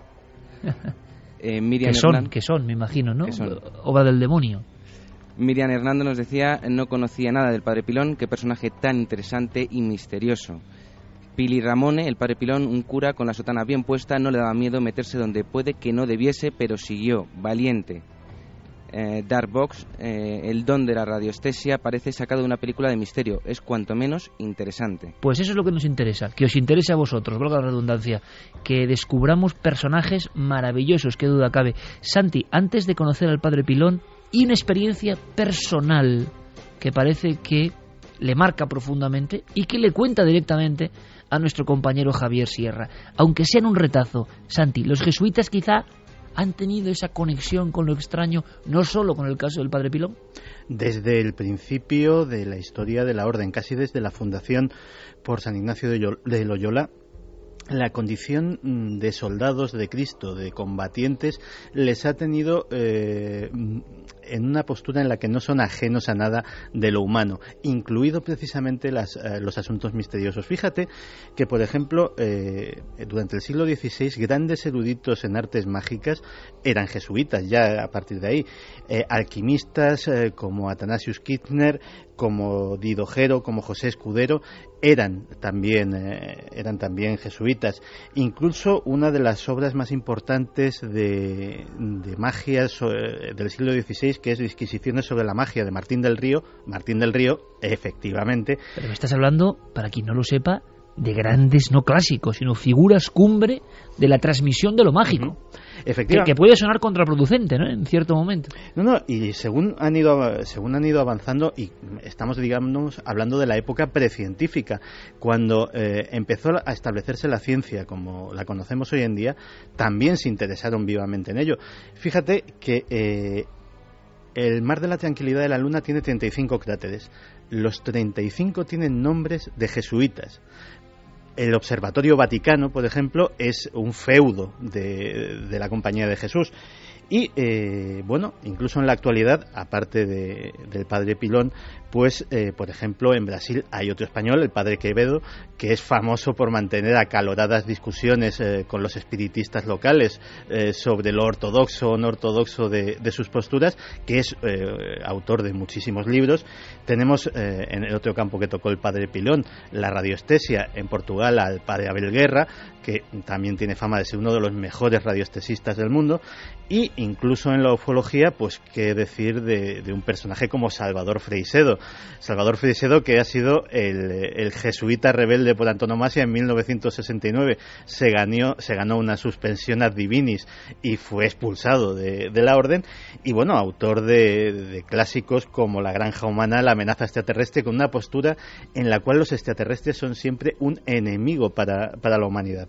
Eh, Miriam que son, Hernán, que son, me imagino, ¿no? son. Obra del demonio. Miriam Hernando nos decía, no conocía nada del padre Pilón, qué personaje tan interesante y misterioso. Pili Ramone, el padre Pilón, un cura con la sotana bien puesta, no le daba miedo meterse donde puede que no debiese, pero siguió, valiente. Eh, Darkbox, eh, el don de la radioestesia, parece sacado de una película de misterio, es cuanto menos interesante. Pues eso es lo que nos interesa, que os interese a vosotros, valga la redundancia, que descubramos personajes maravillosos, qué duda cabe. Santi, antes de conocer al padre Pilón, y una experiencia personal que parece que le marca profundamente y que le cuenta directamente a nuestro compañero Javier Sierra, aunque sea en un retazo. Santi, los jesuitas quizá han tenido esa conexión con lo extraño, no solo con el caso del padre Pilón. Desde el principio de la historia de la orden, casi desde la fundación por San Ignacio de Loyola, la condición de soldados de Cristo, de combatientes, les ha tenido eh, en una postura en la que no son ajenos a nada de lo humano, incluido precisamente las, eh, los asuntos misteriosos. Fíjate que, por ejemplo, eh, durante el siglo dieciséis, grandes eruditos en artes mágicas eran jesuitas, ya a partir de ahí. Eh, alquimistas eh, como Athanasius Kirchner, como Didojero, como José Escudero, eran también, eh, eran también jesuitas. Incluso una de las obras más importantes de, de magia so, eh, del siglo dieciséis, que es Disquisiciones sobre la magia, de Martín del Río, Martín del Río, efectivamente. Pero me estás hablando, para quien no lo sepa, de grandes, no clásicos, sino figuras cumbre de la transmisión de lo mágico. Uh-huh. Efectivamente. Que, que puede sonar contraproducente, ¿no?, en cierto momento. No, no, y según han ido según han ido avanzando, y estamos, digamos, hablando de la época precientífica, cuando eh, empezó a establecerse la ciencia como la conocemos hoy en día, también se interesaron vivamente en ello. Fíjate que eh, el Mar de la Tranquilidad de la Luna tiene treinta y cinco cráteres. Los treinta y cinco tienen nombres de jesuitas. El Observatorio Vaticano, por ejemplo, es un feudo de, de la Compañía de Jesús. Y, eh, bueno, incluso en la actualidad, aparte de, del Padre Pilón, pues, eh, por ejemplo, en Brasil hay otro español, el Padre Quevedo, que es famoso por mantener acaloradas discusiones eh, con los espiritistas locales eh, sobre lo ortodoxo o no ortodoxo de, de sus posturas, que es eh, autor de muchísimos libros. Tenemos, eh, en el otro campo que tocó el Padre Pilón, la radioestesia en Portugal, al Padre Abel Guerra, que también tiene fama de ser uno de los mejores radioestesistas del mundo. Y incluso en la ufología, pues qué decir de, de un personaje como Salvador Freixedo. Salvador Freixedo, que ha sido el, el jesuita rebelde por antonomasia. En mil novecientos sesenta y nueve se ganó, se ganó una suspensión ad divinis y fue expulsado de, de la orden. Y bueno, autor de, de clásicos como La granja humana, La amenaza extraterrestre, con una postura en la cual los extraterrestres son siempre un enemigo para, para la humanidad.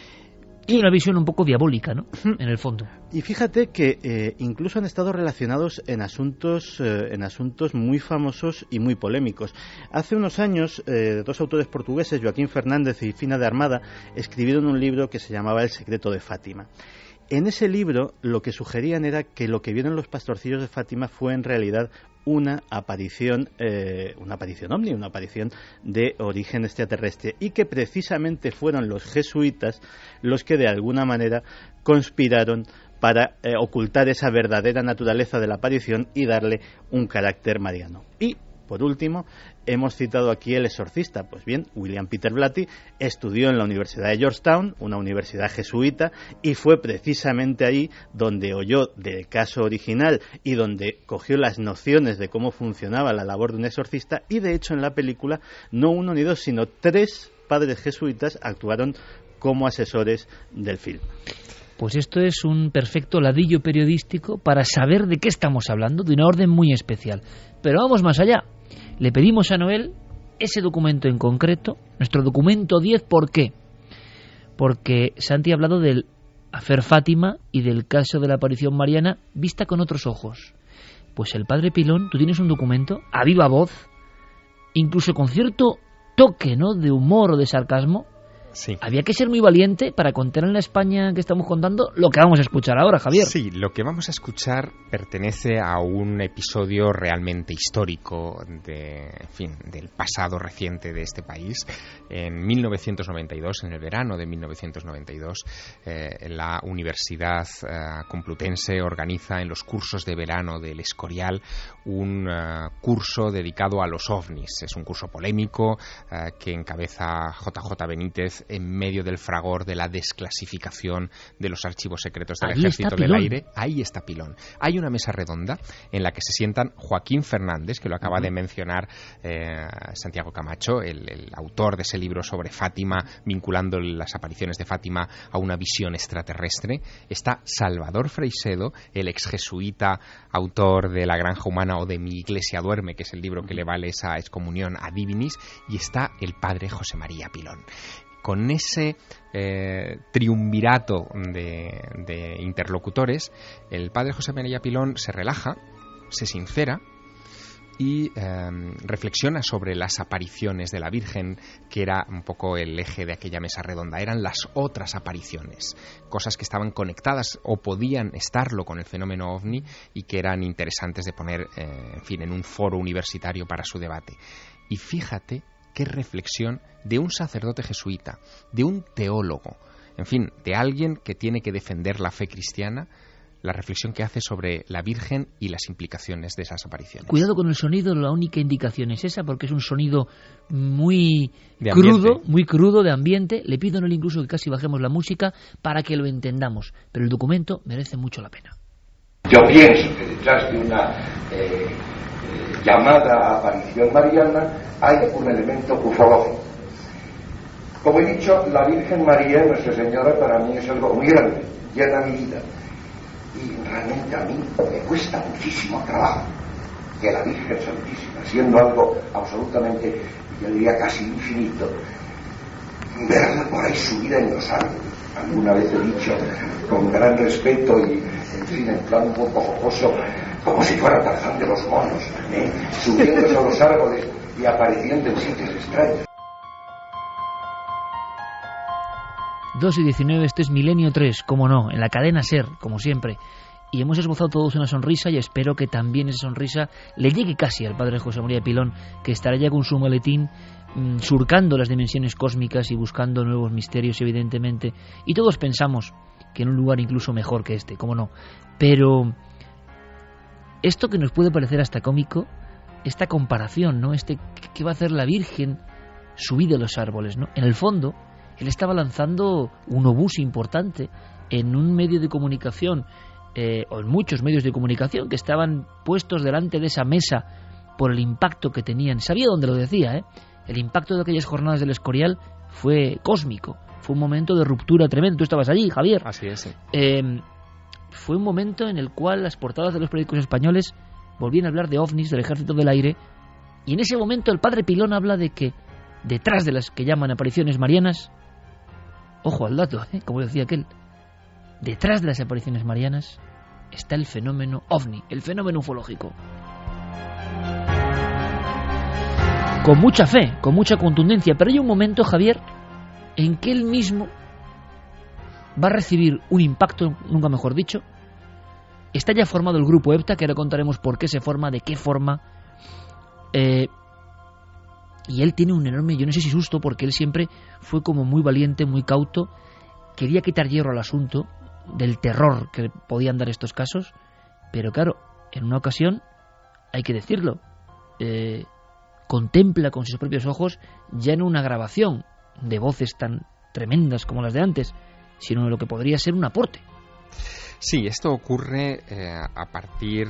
Y una visión un poco diabólica, ¿no?, en el fondo. Y fíjate que eh, incluso han estado relacionados en asuntos eh, en asuntos muy famosos y muy polémicos. Hace unos años, eh, dos autores portugueses, Joaquín Fernández y Fina de Armada, escribieron un libro que se llamaba El secreto de Fátima. En ese libro lo que sugerían era que lo que vieron los pastorcillos de Fátima fue en realidad una aparición, eh, una aparición ovni, una aparición de origen extraterrestre, y que precisamente fueron los jesuitas los que de alguna manera conspiraron para eh, ocultar esa verdadera naturaleza de la aparición y darle un carácter mariano. Y por último, hemos citado aquí El exorcista. Pues bien, William Peter Blatty estudió en la Universidad de Georgetown, una universidad jesuita, y fue precisamente ahí donde oyó del caso original y donde cogió las nociones de cómo funcionaba la labor de un exorcista. Y de hecho, en la película, no uno ni dos, sino tres padres jesuitas actuaron como asesores del film. Pues esto es un perfecto ladrillo periodístico para saber de qué estamos hablando, de una orden muy especial. Pero vamos más allá. Le pedimos a Noel ese documento en concreto, nuestro documento diez. ¿Por qué? Porque Santi ha hablado del afer Fátima y del caso de la aparición mariana vista con otros ojos. Pues el Padre Pilón, tú tienes un documento a viva voz, incluso con cierto toque, ¿no?, de humor o de sarcasmo. Sí. Había que ser muy valiente para contar en la España que estamos contando lo que vamos a escuchar ahora, Javier. Sí, lo que vamos a escuchar pertenece a un episodio realmente histórico de, en fin, del pasado reciente de este país. En mil novecientos noventa y dos, en el verano de mil novecientos noventa y dos, eh, la Universidad eh, Complutense organiza en los cursos de verano del Escorial un uh, curso dedicado a los ovnis. Es un curso polémico uh, que encabeza J J Benítez en medio del fragor de la desclasificación de los archivos secretos del Ahí Ejército del Aire. Ahí está Pilón. Hay una mesa redonda en la que se sientan Joaquín Fernández, que lo acaba uh-huh. de mencionar eh, Santiago Camacho, el, el autor de ese libro sobre Fátima, vinculando las apariciones de Fátima a una visión extraterrestre. Está Salvador Freixedo, el ex jesuita, autor de La granja humana o de Mi iglesia duerme, que es el libro que le vale esa excomunión a Divinis, y está el padre José María Pilón. Con ese eh, triunvirato de, de interlocutores, el padre José María Pilón se relaja, se sincera y eh, reflexiona sobre las apariciones de la Virgen, que era un poco el eje de aquella mesa redonda. Eran las otras apariciones, cosas que estaban conectadas o podían estarlo con el fenómeno ovni y que eran interesantes de poner, eh, en fin, en un foro universitario para su debate. Y fíjate qué reflexión de un sacerdote jesuita, de un teólogo, en fin, de alguien que tiene que defender la fe cristiana, la reflexión que hace sobre la Virgen y las implicaciones de esas apariciones. Cuidado con el sonido, la única indicación es esa, porque es un sonido muy crudo, muy crudo de ambiente. Le pido a él incluso que casi bajemos la música para que lo entendamos, pero el documento merece mucho la pena. Yo pienso que detrás de una eh, eh, llamada aparición mariana hay un elemento ufológico. Como he dicho, la Virgen María, Nuestra Señora, para mí es algo muy grande, llena mi vida. Y realmente a mí me cuesta muchísimo trabajo que la Virgen Santísima, siendo algo absolutamente, yo diría casi infinito, verla por ahí subida en los árboles. Alguna vez he dicho, con gran respeto y, en fin, en plan un poco jocoso, como si fuera Tarzán de los monos, ¿eh? Subiéndose a los árboles y apareciendo en sitios extraños. dos y diecinueve, esto es Milenio tres, como no, en la cadena SER, como siempre. Y hemos esbozado todos una sonrisa y espero que también esa sonrisa le llegue casi al padre José María Pilón, que estará ya con su maletín mmm, surcando las dimensiones cósmicas y buscando nuevos misterios, evidentemente. Y todos pensamos que en un lugar incluso mejor que este, como no. Pero esto que nos puede parecer hasta cómico, esta comparación, ¿no? Este ¿qué va a hacer la Virgen subida a los árboles, ¿no? En el fondo, él estaba lanzando un obús importante en un medio de comunicación, eh, o en muchos medios de comunicación que estaban puestos delante de esa mesa por el impacto que tenían. Sabía dónde lo decía, ¿eh? El impacto de aquellas jornadas del Escorial fue cósmico, fue un momento de ruptura tremendo. Tú estabas allí, Javier. Así es. Sí. Eh, fue un momento en el cual las portadas de los periódicos españoles volvían a hablar de ovnis, del Ejército del Aire, y en ese momento el padre Pilón habla de que detrás de las que llaman apariciones marianas, ojo al dato, ¿eh? Como decía aquel, detrás de las apariciones marianas está el fenómeno ovni, el fenómeno ufológico. Con mucha fe, con mucha contundencia, pero hay un momento, Javier, en que él mismo va a recibir un impacto, nunca mejor dicho. Está ya formado el grupo EPTA, que ahora contaremos por qué se forma, de qué forma. Eh, y él tiene un enorme, yo no sé si susto, porque él siempre fue como muy valiente, muy cauto. Quería quitar hierro al asunto del terror que podían dar estos casos, pero claro, en una ocasión, hay que decirlo, eh, contempla con sus propios ojos ya no una grabación de voces tan tremendas como las de antes, sino lo que podría ser un aporte. Sí, esto ocurre eh, a partir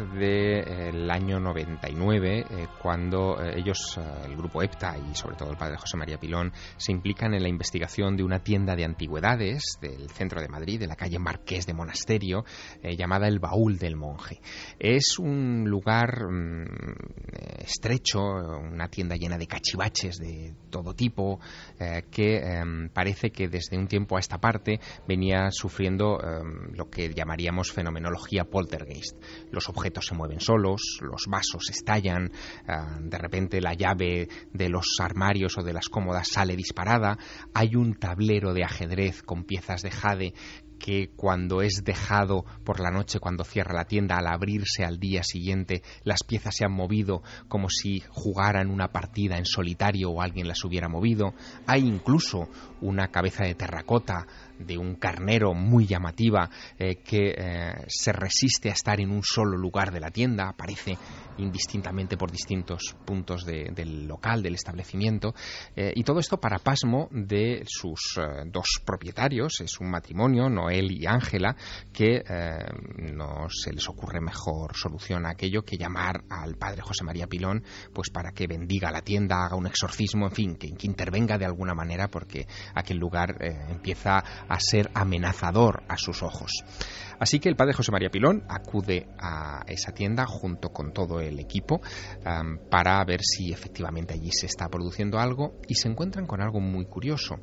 del de, año noventa y nueve, eh, cuando eh, ellos, eh, el grupo EPTA y sobre todo el padre José María Pilón, se implican en la investigación de una tienda de antigüedades del centro de Madrid, de la calle Marqués de Monasterio, eh, llamada El Baúl del Monje. Es un lugar mmm, estrecho, una tienda llena de cachivaches de todo tipo, eh, que eh, parece que desde un tiempo a esta parte venía sufriendo eh, lo que llamaría fenomenología poltergeist. Los objetos se mueven solos, los vasos estallan, uh, de repente la llave de los armarios o de las cómodas sale disparada, hay un tablero de ajedrez con piezas de jade que cuando es dejado por la noche, cuando cierra la tienda, al abrirse al día siguiente, las piezas se han movido como si jugaran una partida en solitario o alguien las hubiera movido. Hay incluso una cabeza de terracota de un carnero muy llamativa eh, que eh, se resiste a estar en un solo lugar de la tienda, aparece indistintamente por distintos puntos de, del local, del establecimiento, eh, y todo esto para pasmo de sus eh, dos propietarios. Es un matrimonio, Noel y Ángela, que eh, no se les ocurre mejor solución a aquello que llamar al padre José María Pilón, pues para que bendiga la tienda, haga un exorcismo, en fin, que, que intervenga de alguna manera, porque aquel lugar eh, empieza a ser amenazador a sus ojos. Así que el padre José María Pilón acude a esa tienda junto con todo el equipo um, para ver si efectivamente allí se está produciendo algo, y se encuentran con algo muy curioso.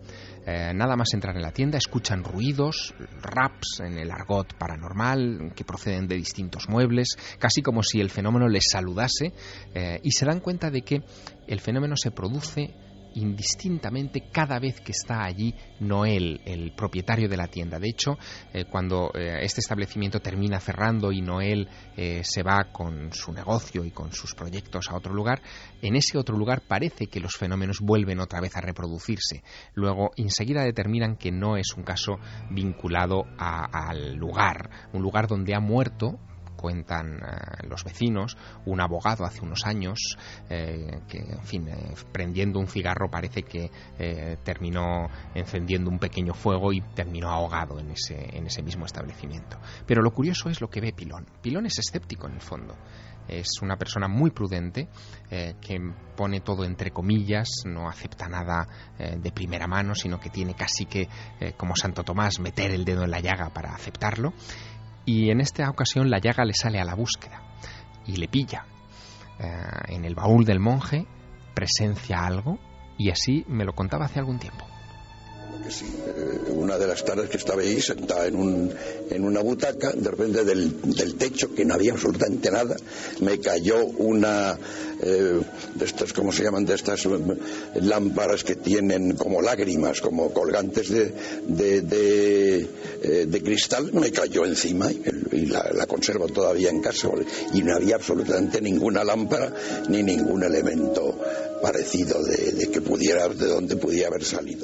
Eh, nada más entrar en la tienda escuchan ruidos, raps en el argot paranormal que proceden de distintos muebles, casi como si el fenómeno les saludase, eh, y se dan cuenta de que el fenómeno se produce indistintamente cada vez que está allí Noel, el propietario de la tienda. De hecho, eh, cuando eh, este establecimiento termina cerrando y Noel eh, se va con su negocio y con sus proyectos a otro lugar, en ese otro lugar parece que los fenómenos vuelven otra vez a reproducirse. Luego, enseguida determinan que no es un caso vinculado a, al lugar, un lugar donde ha muerto, cuentan eh, los vecinos, un abogado hace unos años eh, que, en fin, eh, prendiendo un cigarro parece que eh, terminó encendiendo un pequeño fuego y terminó ahogado en ese, en ese mismo establecimiento. Pero lo curioso es lo que ve Pilón. Pilón es escéptico en el fondo. Es una persona muy prudente, eh, que pone todo entre comillas, no acepta nada eh, de primera mano, sino que tiene casi que, eh, como Santo Tomás, meter el dedo en la llaga para aceptarlo. Y en esta ocasión la llaga le sale a la búsqueda y le pilla. Eh, en el baúl del monje presencia algo, y así me lo contaba hace algún tiempo. Que sí, eh, una de las tardes que estaba ahí sentada en, un, en una butaca, de repente del, del techo, que no había absolutamente nada, me cayó una eh, de estas, ¿cómo se llaman? De estas eh, lámparas que tienen como lágrimas, como colgantes de, de, de, eh, de cristal, me cayó encima y, y la, la conservo todavía en casa, y no había absolutamente ninguna lámpara ni ningún elemento parecido de, de que pudiera, de donde pudiera haber salido.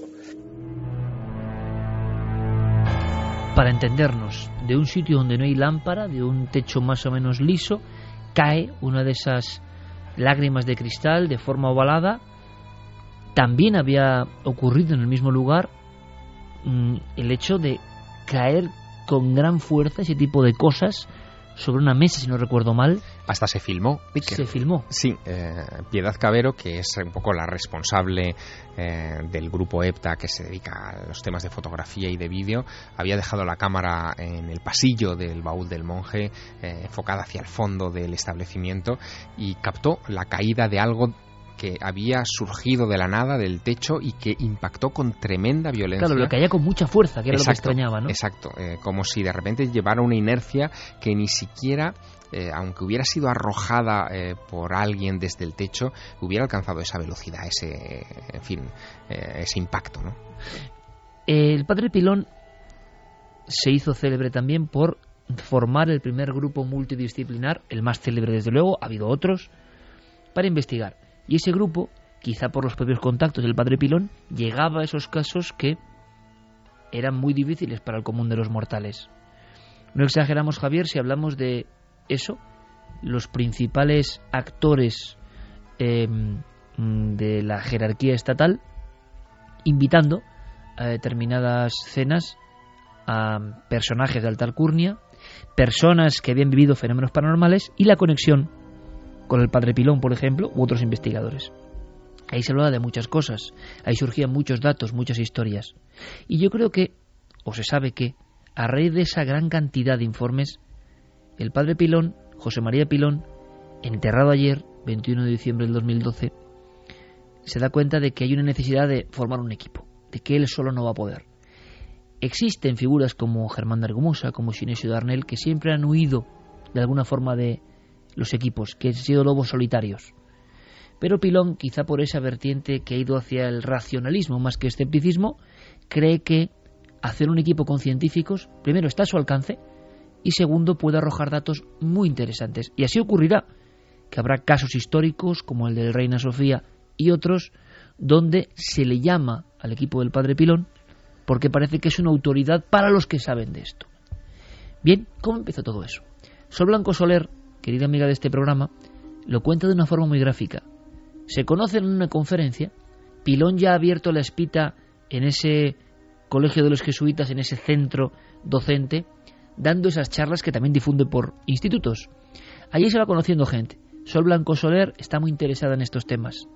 Para entendernos, de un sitio donde no hay lámpara, de un techo más o menos liso, cae una de esas lágrimas de cristal de forma ovalada. También había ocurrido en el mismo lugar mmm, el hecho de caer con gran fuerza ese tipo de cosas sobre una mesa, si no recuerdo mal. Hasta se filmó. Pique. Se filmó. Sí, eh, Piedad Cabero, que es un poco la responsable eh, del grupo EPTA que se dedica a los temas de fotografía y de vídeo, había dejado la cámara en el pasillo del baúl del monje, eh, enfocada hacia el fondo del establecimiento, y captó la caída de algo que había surgido de la nada del techo y que impactó con tremenda violencia. Claro, lo caía con mucha fuerza, que era exacto, lo que extrañaba, ¿no? Exacto, eh, como si de repente llevara una inercia que ni siquiera, eh, aunque hubiera sido arrojada eh, por alguien desde el techo, hubiera alcanzado esa velocidad, ese, en fin, eh, ese impacto, ¿no? El padre Pilón se hizo célebre también por formar el primer grupo multidisciplinar, el más célebre desde luego, ha habido otros, para investigar. Y ese grupo, quizá por los propios contactos del padre Pilón, llegaba a esos casos que eran muy difíciles para el común de los mortales. No exageramos, Javier, si hablamos de eso, los principales actores eh, de la jerarquía estatal invitando a determinadas cenas a personajes de alta alcurnia, personas que habían vivido fenómenos paranormales, y la conexión con el padre Pilón, por ejemplo, u otros investigadores. Ahí se hablaba de muchas cosas, ahí surgían muchos datos, muchas historias. Y yo creo que, o se sabe que, a raíz de esa gran cantidad de informes, el padre Pilón, José María Pilón, enterrado ayer, veintiuno de diciembre del dos mil doce, se da cuenta de que hay una necesidad de formar un equipo, de que él solo no va a poder. Existen figuras como Germán de Argumosa, como Sinesio Darnell, que siempre han huido de alguna forma de los equipos, que han sido lobos solitarios. Pero Pilón, quizá por esa vertiente que ha ido hacia el racionalismo más que escepticismo, cree que hacer un equipo con científicos, primero, está a su alcance, y segundo, puede arrojar datos muy interesantes. Y así ocurrirá, que habrá casos históricos como el de Reina Sofía y otros, donde se le llama al equipo del padre Pilón porque parece que es una autoridad para los que saben de esto. Bien, ¿cómo empezó todo eso? Sol Blanco Soler, querida amiga de este programa, lo cuenta de una forma muy gráfica. Se conocen en una conferencia, Pilón ya ha abierto la espita en ese colegio de los jesuitas, en ese centro docente, dando esas charlas que también difunde por institutos. Allí se va conociendo gente. Sol Blanco Soler está muy interesada en estos temas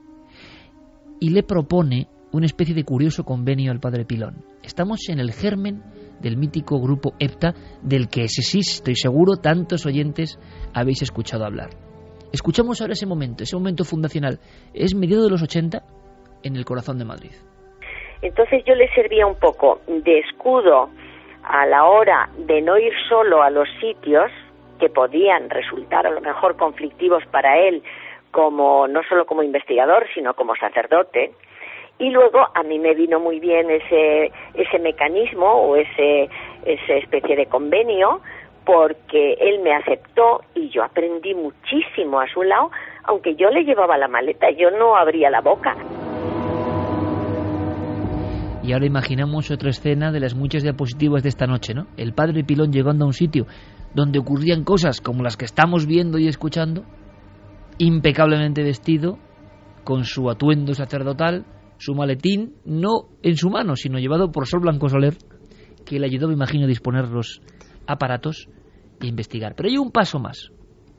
y le propone una especie de curioso convenio al padre Pilón. Estamos en el germen del mítico grupo EPTA, del que ese sí, estoy seguro, tantos oyentes habéis escuchado hablar. Escuchamos ahora ese momento, ese momento fundacional. Es mediados de los ochenta, en el corazón de Madrid. Entonces yo le servía un poco de escudo a la hora de no ir solo a los sitios que podían resultar a lo mejor conflictivos para él, como no solo como investigador, sino como sacerdote. Y luego a mí me vino muy bien ese ese mecanismo o ese esa especie de convenio, porque él me aceptó y yo aprendí muchísimo a su lado, aunque yo le llevaba la maleta, yo no abría la boca. Y ahora imaginamos otra escena de las muchas diapositivas de esta noche, ¿no? El padre Pilón llegando a un sitio donde ocurrían cosas como las que estamos viendo y escuchando, impecablemente vestido, con su atuendo sacerdotal, su maletín, no en su mano, sino llevado por Sol Blanco Soler, que le ayudó, me imagino, a disponer los aparatos e investigar. Pero hay un paso más.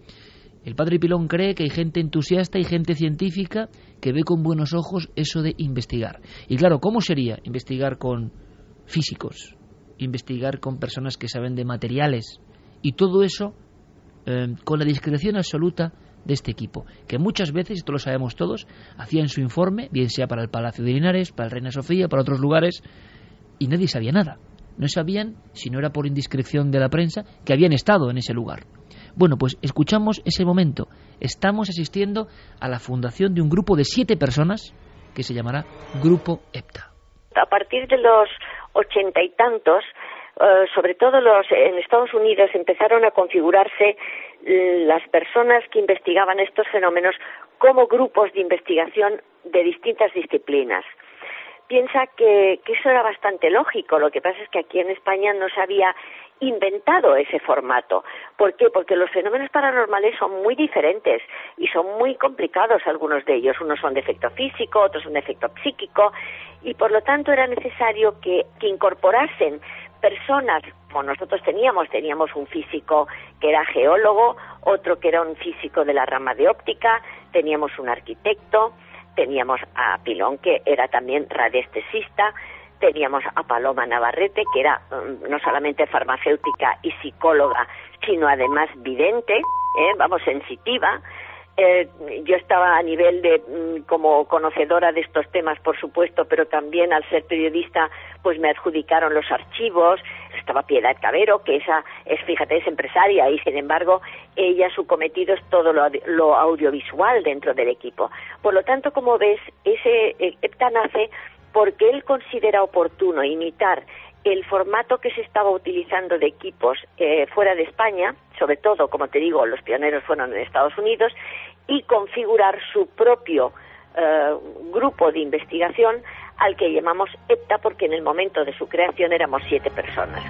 El padre Pilón cree que hay gente entusiasta y gente científica que ve con buenos ojos eso de investigar. Y claro, ¿cómo sería investigar con físicos? Investigar con personas que saben de materiales. Y todo eso eh, con la discreción absoluta de este equipo, que muchas veces, esto lo sabemos todos, hacían su informe, bien sea para el Palacio de Linares, para el Reina Sofía, para otros lugares, y nadie sabía nada. No sabían, si no era por indiscreción de la prensa, que habían estado en ese lugar. Bueno, pues escuchamos ese momento. Estamos asistiendo a la fundación de un grupo de siete personas que se llamará Grupo EPTA. A partir de los ochenta y tantos, Uh, sobre todo los en Estados Unidos, empezaron a configurarse uh, las personas que investigaban estos fenómenos como grupos de investigación de distintas disciplinas. Piensa que, que eso era bastante lógico, lo que pasa es que aquí en España no se había inventado ese formato. ¿Por qué? Porque los fenómenos paranormales son muy diferentes y son muy complicados algunos de ellos. Unos son de efecto físico, otros son de efecto psíquico, y por lo tanto era necesario que, que incorporasen personas, como nosotros teníamos, teníamos un físico que era geólogo, otro que era un físico de la rama de óptica, teníamos un arquitecto, teníamos a Pilón, que era también radiestesista, teníamos a Paloma Navarrete, que era um, no solamente farmacéutica y psicóloga, sino además vidente, ¿eh? vamos, sensitiva. Eh, yo estaba a nivel de mm, como conocedora de estos temas, por supuesto, pero también al ser periodista, pues me adjudicaron los archivos. Estaba Piedad Cabero, que esa es, fíjate, es empresaria, y sin embargo ella, su cometido es todo lo, lo audiovisual dentro del equipo. Por lo tanto, como ves, ese eh, EPTA nace porque él considera oportuno imitar el formato que se estaba utilizando de equipos eh, fuera de España, sobre todo, como te digo, los pioneros fueron en Estados Unidos, y configurar su propio eh, grupo de investigación al que llamamos EPTA, porque en el momento de su creación éramos siete personas.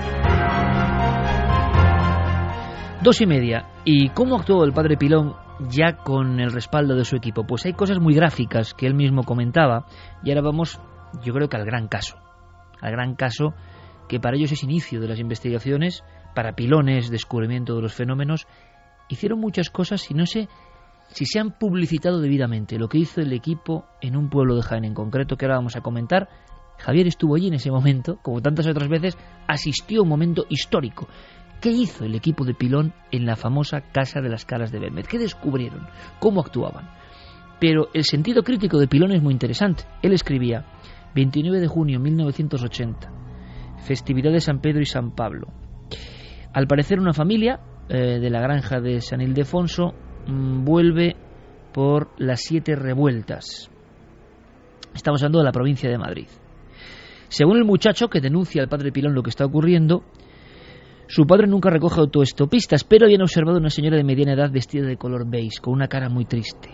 Dos y media. ¿Y cómo actuó el padre Pilón ya con el respaldo de su equipo? Pues hay cosas muy gráficas que él mismo comentaba, y ahora vamos, yo creo que al gran caso. Al gran caso que para ellos es inicio de las investigaciones, para Pilón es descubrimiento de los fenómenos. Hicieron muchas cosas y no sé si se han publicitado debidamente. Lo que hizo el equipo en un pueblo de Jaén en concreto, que ahora vamos a comentar. Javier estuvo allí en ese momento, como tantas otras veces, asistió a un momento histórico. ¿Qué hizo el equipo de Pilón en la famosa Casa de las Caras de Belmez? ¿Qué descubrieron? ¿Cómo actuaban? Pero el sentido crítico de Pilón es muy interesante. Él escribía: veintinueve de junio de mil novecientos ochenta, festividad de San Pedro y San Pablo. Al parecer una familia eh, de la granja de San Ildefonso mmm, vuelve por las siete revueltas. Estamos hablando de la provincia de Madrid. Según el muchacho que denuncia al padre Pilón lo que está ocurriendo, su padre nunca recoge autoestopistas, pero habían observado a una señora de mediana edad vestida de color beige, con una cara muy triste.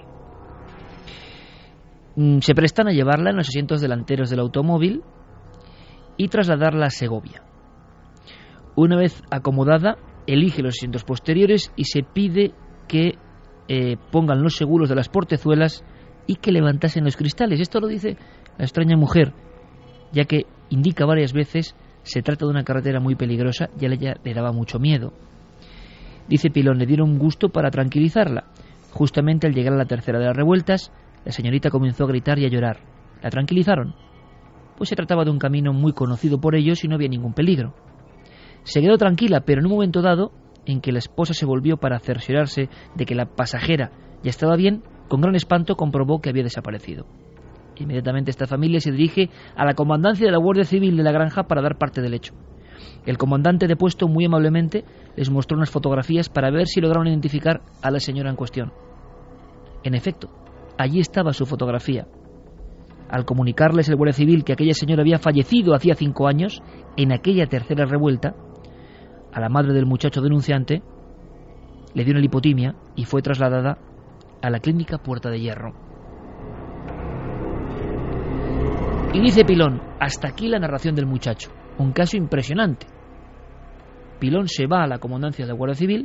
Se prestan a llevarla en los asientos delanteros del automóvil y trasladarla a Segovia. Una vez acomodada, elige los asientos posteriores y se pide que eh, pongan los seguros de las portezuelas y que levantasen los cristales. Esto lo dice la extraña mujer, ya que indica varias veces se trata de una carretera muy peligrosa y a ella le daba mucho miedo. Dice Pilón, le dieron un gusto para tranquilizarla. Justamente al llegar a la tercera de las revueltas, la señorita comenzó a gritar y a llorar. ¿La tranquilizaron? Pues se trataba de un camino muy conocido por ellos y no había ningún peligro. Se quedó tranquila, pero en un momento dado, en que la esposa se volvió para cerciorarse de que la pasajera ya estaba bien, con gran espanto comprobó que había desaparecido. Inmediatamente esta familia se dirige a la comandancia de la Guardia Civil de la granja para dar parte del hecho. El comandante de puesto muy amablemente les mostró unas fotografías para ver si lograron identificar a la señora en cuestión. En efecto, allí estaba su fotografía. Al comunicarles el Guardia Civil que aquella señora había fallecido hacía cinco años, en aquella tercera revuelta, a la madre del muchacho denunciante le dio una lipotimia y fue trasladada a la clínica Puerta de Hierro. Y dice Pilón, hasta aquí la narración del muchacho, un caso impresionante. Pilón se va a la comandancia de la Guardia Civil,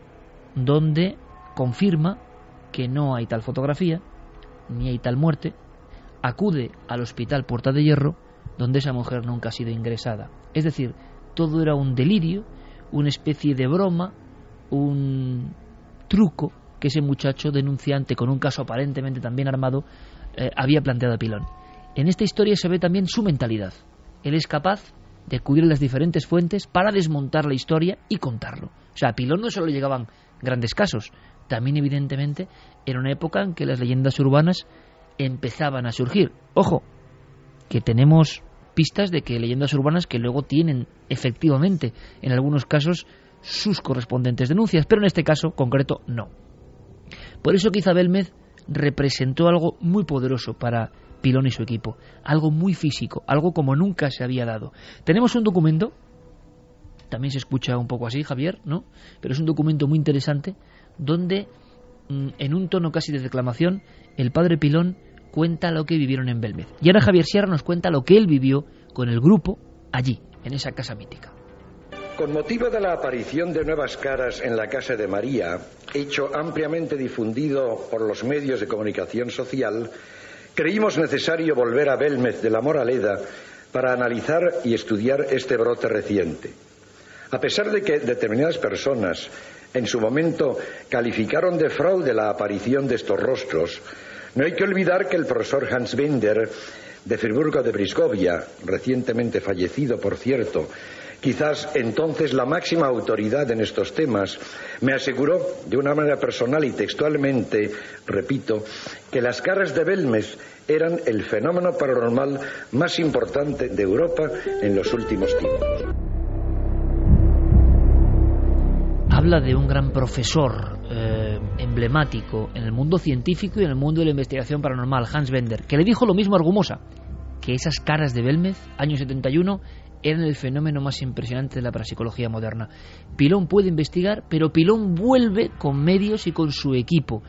donde confirma que no hay tal fotografía, ni hay tal muerte, acude al hospital Puerta de Hierro, donde esa mujer nunca ha sido ingresada. Es decir, todo era un delirio, una especie de broma, un truco que ese muchacho denunciante, con un caso aparentemente también armado, eh, había planteado a Pilón. En esta historia se ve también su mentalidad. Él es capaz de acudir a las diferentes fuentes para desmontar la historia y contarlo. O sea, a Pilón no solo le llegaban grandes casos, también evidentemente era una época en que las leyendas urbanas empezaban a surgir. Ojo, que tenemos pistas de que leyendas urbanas que luego tienen efectivamente, en algunos casos, sus correspondientes denuncias, pero en este caso concreto no. Por eso quizá Belmez representó algo muy poderoso para Pilón y su equipo, algo muy físico, algo como nunca se había dado. Tenemos un documento, también se escucha un poco así, Javier, ¿no? Pero es un documento muy interesante, donde en un tono casi de declamación, el padre Pilón cuenta lo que vivieron en Belmez. Y ahora Javier Sierra nos cuenta lo que él vivió con el grupo allí, en esa casa mítica. Con motivo de la aparición de nuevas caras en la casa de María, hecho ampliamente difundido por los medios de comunicación social, creímos necesario volver a Belmez de la Moraleda para analizar y estudiar este brote reciente. A pesar de que determinadas personas en su momento calificaron de fraude la aparición de estos rostros, no hay que olvidar que el profesor Hans Bender, de Friburgo de Brisgovia, recientemente fallecido, por cierto, quizás entonces la máxima autoridad en estos temas, me aseguró de una manera personal y textualmente, repito, que las caras de Belmez eran el fenómeno paranormal más importante de Europa en los últimos tiempos. Habla de un gran profesor eh, emblemático en el mundo científico y en el mundo de la investigación paranormal, Hans Bender, que le dijo lo mismo a Argumosa, que esas caras de Belmez, año setenta y uno, eran el fenómeno más impresionante de la parapsicología moderna. Pilón puede investigar, pero Pilón vuelve con medios y con su equipo.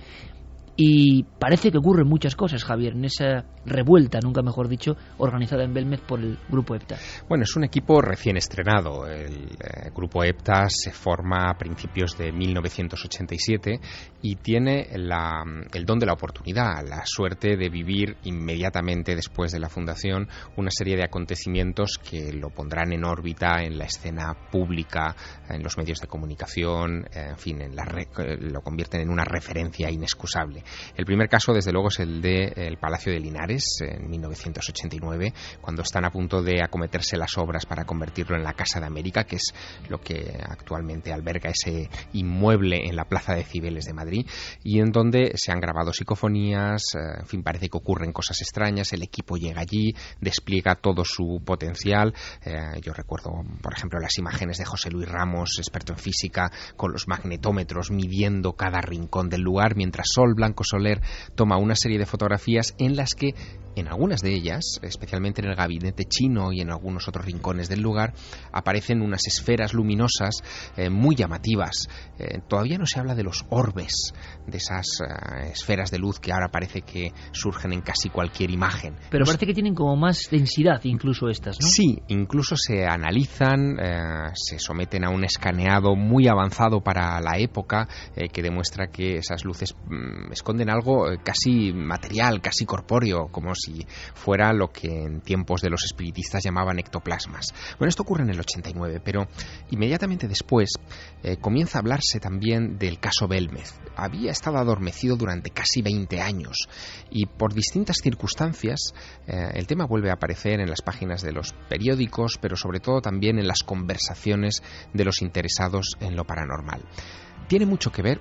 Y parece que ocurren muchas cosas, Javier, en esa revuelta, nunca mejor dicho, organizada en Belmez por el Grupo EPTA. Bueno, es un equipo recién estrenado. El eh, Grupo EPTA se forma a principios de mil novecientos ochenta y siete y tiene la, el don de la oportunidad, la suerte de vivir inmediatamente después de la fundación una serie de acontecimientos que lo pondrán en órbita en la escena pública, en los medios de comunicación, en fin, en la re, lo convierten en una referencia inexcusable. El primer caso, desde luego, es el del Palacio de Linares, en mil novecientos ochenta y nueve, cuando están a punto de acometerse las obras para convertirlo en la Casa de América, que es lo que actualmente alberga ese inmueble en la Plaza de Cibeles de Madrid, y en donde se han grabado psicofonías, en fin, parece que ocurren cosas extrañas. El equipo llega allí, despliega todo su potencial. Eh, yo recuerdo, por ejemplo, las imágenes de José Luis Ramos, experto en física, con los magnetómetros midiendo cada rincón del lugar, mientras Sol Blanco Soler toma una serie de fotografías en las que, en algunas de ellas, especialmente en el gabinete chino y en algunos otros rincones del lugar, aparecen unas esferas luminosas eh, muy llamativas. Eh, todavía no se habla de los orbes, de esas uh, esferas de luz que ahora parece que surgen en casi cualquier imagen. Pero parece que tienen como más densidad incluso estas, ¿no? Sí, incluso se analizan, eh, se someten a un escaneado muy avanzado para la época eh, que demuestra que esas luces mm, esconden algo casi material, casi corpóreo, como si fuera lo que en tiempos de los espiritistas llamaban ectoplasmas. Bueno, esto ocurre en el ochenta y nueve, pero inmediatamente después eh, comienza a hablarse también del caso Belmez. Había estado adormecido durante casi veinte años y por distintas circunstancias eh, el tema vuelve a aparecer en las páginas de los periódicos, pero sobre todo también en las conversaciones de los interesados en lo paranormal. Tiene mucho que ver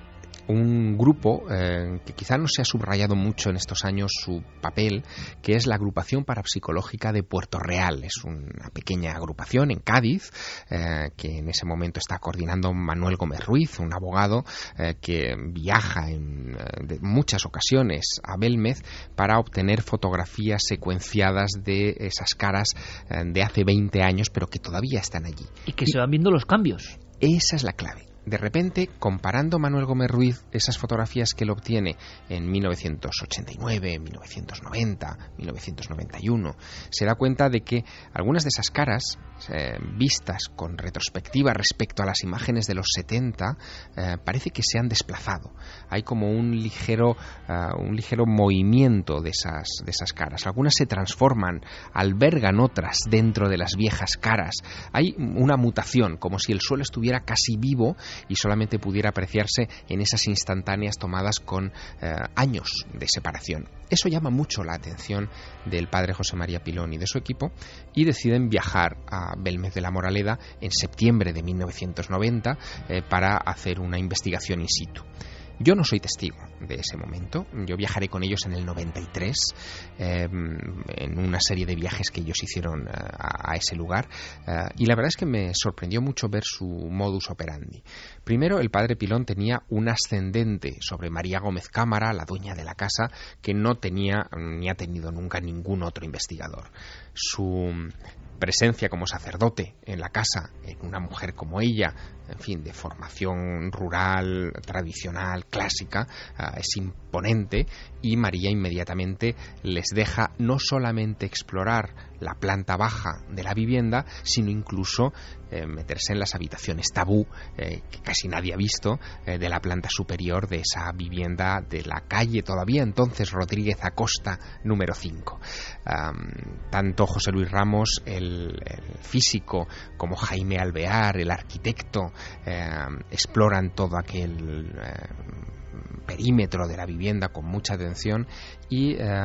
un grupo eh, que quizá no se ha subrayado mucho en estos años su papel, que es la Agrupación Parapsicológica de Puerto Real. Es una pequeña agrupación en Cádiz, eh, que en ese momento está coordinando Manuel Gómez Ruiz, un abogado eh, que viaja en eh, de muchas ocasiones a Belmez para obtener fotografías secuenciadas de esas caras eh, de hace veinte años, pero que todavía están allí. Y que y se van viendo los cambios. Esa es la clave. De repente, comparando Manuel Gómez Ruiz esas fotografías que él obtiene en mil novecientos ochenta y nueve, mil novecientos noventa, mil novecientos noventa y uno, se da cuenta de que algunas de esas caras, eh, vistas con retrospectiva respecto a las imágenes de los setenta, eh, parece que se han desplazado. Hay como un ligero, uh, un ligero movimiento de esas, de esas caras. Algunas se transforman, albergan otras dentro de las viejas caras. Hay una mutación, como si el suelo estuviera casi vivo y solamente pudiera apreciarse en esas instantáneas tomadas con eh, años de separación. Eso llama mucho la atención del padre José María Pilón y de su equipo, y deciden viajar a Belmez de la Moraleda en septiembre de mil novecientos noventa eh, para hacer una investigación in situ. Yo no soy testigo de ese momento. Yo viajaré con ellos en el noventa y tres, eh, en una serie de viajes que ellos hicieron a, a ese lugar, eh, y la verdad es que me sorprendió mucho ver su modus operandi. Primero, el padre Pilón tenía un ascendente sobre María Gómez Cámara, la dueña de la casa, que no tenía ni ha tenido nunca ningún otro investigador. Su presencia como sacerdote en la casa, en una mujer como ella, en fin, de formación rural, tradicional, clásica, uh, es imponente, y María inmediatamente les deja no solamente explorar la planta baja de la vivienda, sino incluso eh, meterse en las habitaciones tabú, eh, que casi nadie ha visto, eh, de la planta superior de esa vivienda de la calle todavía entonces Rodríguez Acosta número cinco. Um, tanto José Luis Ramos, el, el físico, como Jaime Alvear, el arquitecto, eh, exploran todo aquel eh, perímetro de la vivienda con mucha atención y eh,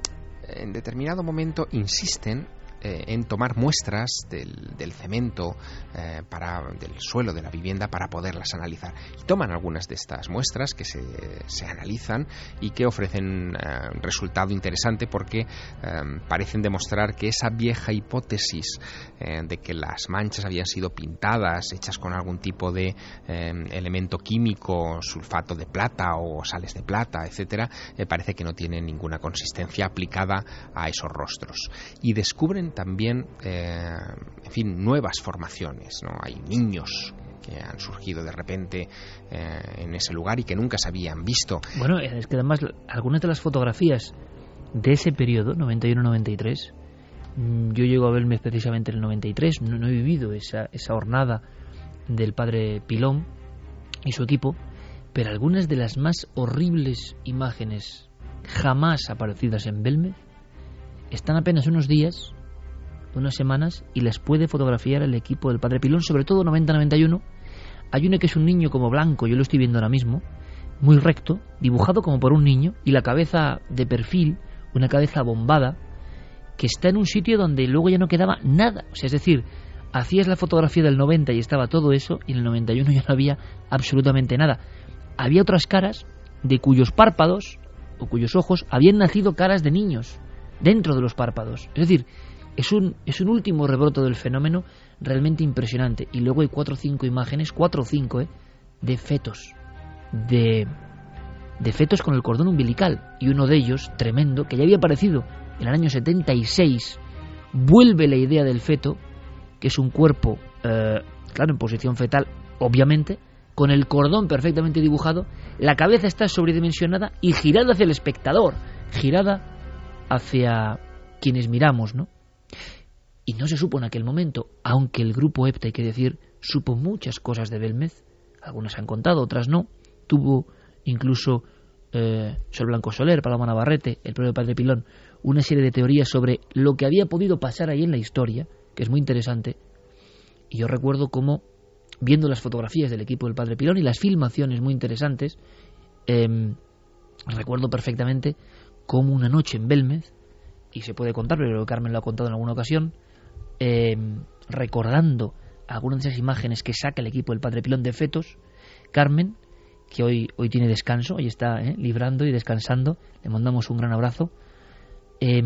en determinado momento insisten eh, en tomar muestras del, del cemento, eh, para, del suelo de la vivienda, para poderlas analizar. Y toman algunas de estas muestras que se, se analizan y que ofrecen eh, un resultado interesante, porque eh, parecen demostrar que esa vieja hipótesis eh, de que las manchas habían sido pintadas, hechas con algún tipo de eh, elemento químico, sulfato de plata o sales de plata, etcétera, eh, parece que no tiene ninguna consistencia aplicada a esos rostros. Y descubren también, eh, en fin, nuevas formaciones, ¿no? Hay niños que han surgido de repente eh, en ese lugar y que nunca se habían visto. Bueno, es que además algunas de las fotografías de ese periodo, noventa y uno noventa y tres, yo llego a verme precisamente en el noventa y tres, no, no he vivido esa, esa hornada del padre Pilón y su equipo, pero algunas de las más horribles imágenes jamás aparecidas en Belmez están apenas unos días, unas semanas, y las puede fotografiar el equipo del padre Pilón, sobre todo noventa noventa y uno. Hay uno que es un niño como blanco, yo lo estoy viendo ahora mismo, muy recto, dibujado como por un niño, y la cabeza de perfil, una cabeza bombada, que está en un sitio donde luego ya no quedaba nada. O sea, es decir, hacías la fotografía del noventa y estaba todo eso, y en el noventa y uno ya no había absolutamente nada. Había otras caras de cuyos párpados o cuyos ojos habían nacido caras de niños dentro de los párpados. Es decir, es un, es un último rebroto del fenómeno realmente impresionante. Y luego hay cuatro o cinco imágenes, cuatro o cinco, ¿eh? de fetos, de, de fetos con el cordón umbilical. Y uno de ellos, tremendo, que ya había aparecido en el año setenta y seis, vuelve la idea del feto, que es un cuerpo, eh, claro, en posición fetal, obviamente, con el cordón perfectamente dibujado, la cabeza está sobredimensionada y girada hacia el espectador, girada hacia quienes miramos, ¿no? Y no se supo en aquel momento, aunque el grupo EPTA, hay que decir, supo muchas cosas de Belmez, algunas han contado, otras no. Tuvo incluso eh, Sol Blanco Soler, Paloma Navarrete, el propio padre Pilón, una serie de teorías sobre lo que había podido pasar ahí en la historia, que es muy interesante. Y yo recuerdo cómo, viendo las fotografías del equipo del padre Pilón y las filmaciones muy interesantes, eh, recuerdo perfectamente cómo una noche en Belmez, y se puede contar, pero Carmen lo ha contado en alguna ocasión, eh, recordando algunas de esas imágenes que saca el equipo del padre Pilón de fetos, Carmen que hoy, hoy tiene descanso, hoy está ¿eh? librando y descansando, le mandamos un gran abrazo, eh,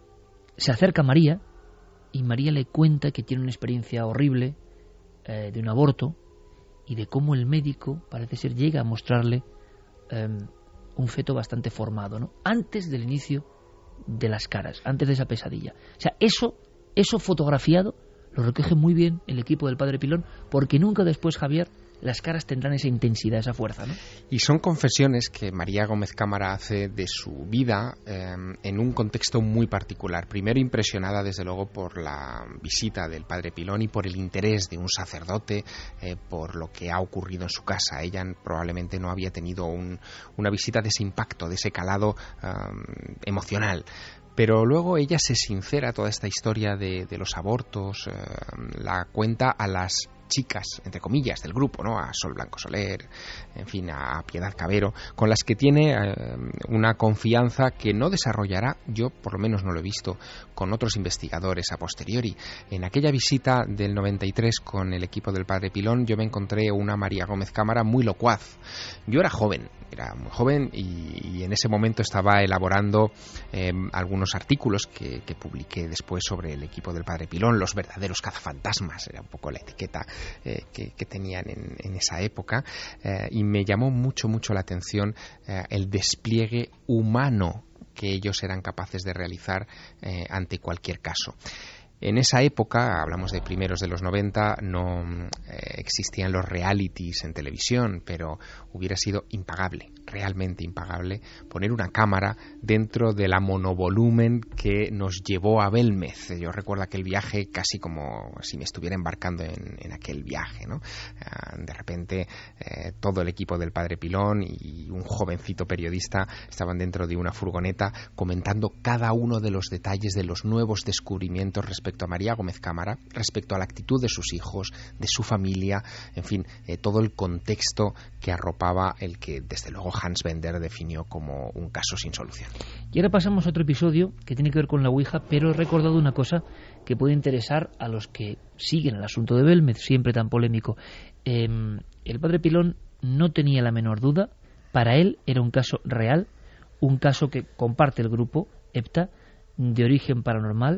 se acerca a María y María le cuenta que tiene una experiencia horrible eh, de un aborto y de cómo el médico parece ser llega a mostrarle eh, un feto bastante formado, ¿no? Antes del inicio de las caras, antes de esa pesadilla. O sea, eso, eso fotografiado lo recoge muy bien el equipo del Padre Pilón, porque nunca después, Javier, las caras tendrán esa intensidad, esa fuerza, ¿no? Y son confesiones que María Gómez Cámara hace de su vida eh, en un contexto muy particular. Primero, impresionada desde luego por la visita del Padre Pilón y por el interés de un sacerdote eh, por lo que ha ocurrido en su casa. Ella probablemente no había tenido un, una visita de ese impacto, de ese calado eh, emocional. Pero luego ella se sincera toda esta historia de, de los abortos, eh, la cuenta a las chicas, entre comillas, del grupo, ¿no? A Sol Blanco Soler, en fin, a Piedad Cabero, con las que tiene eh, una confianza que no desarrollará, yo por lo menos no lo he visto, con otros investigadores a posteriori. En aquella visita del noventa y tres con el equipo del Padre Pilón, yo me encontré una María Gómez Cámara muy locuaz. Yo era joven, era muy joven y, y en ese momento estaba elaborando eh, algunos artículos que, que publiqué después sobre el equipo del Padre Pilón, los verdaderos cazafantasmas, era un poco la etiqueta Eh, que, que tenían en, en esa época, eh, y me llamó mucho, mucho la atención eh, el despliegue humano que ellos eran capaces de realizar eh, ante cualquier caso. En esa época, hablamos de primeros de los noventa, no eh, existían los realities en televisión, pero hubiera sido impagable, realmente impagable, poner una cámara dentro de la monovolumen que nos llevó a Belmez. Yo recuerdo aquel viaje casi como si me estuviera embarcando en, en aquel viaje, ¿no? De repente eh, todo el equipo del Padre Pilón y un jovencito periodista estaban dentro de una furgoneta comentando cada uno de los detalles de los nuevos descubrimientos respecto respecto a María Gómez Cámara, respecto a la actitud de sus hijos, de su familia, en fin, eh, todo el contexto que arropaba el que desde luego Hans Bender definió como un caso sin solución. Y ahora pasamos a otro episodio que tiene que ver con la Ouija, pero he recordado una cosa que puede interesar a los que siguen el asunto de Belmez, siempre tan polémico. Eh, el Padre Pilón no tenía la menor duda, para él era un caso real, un caso que comparte el grupo EPTA, de origen paranormal.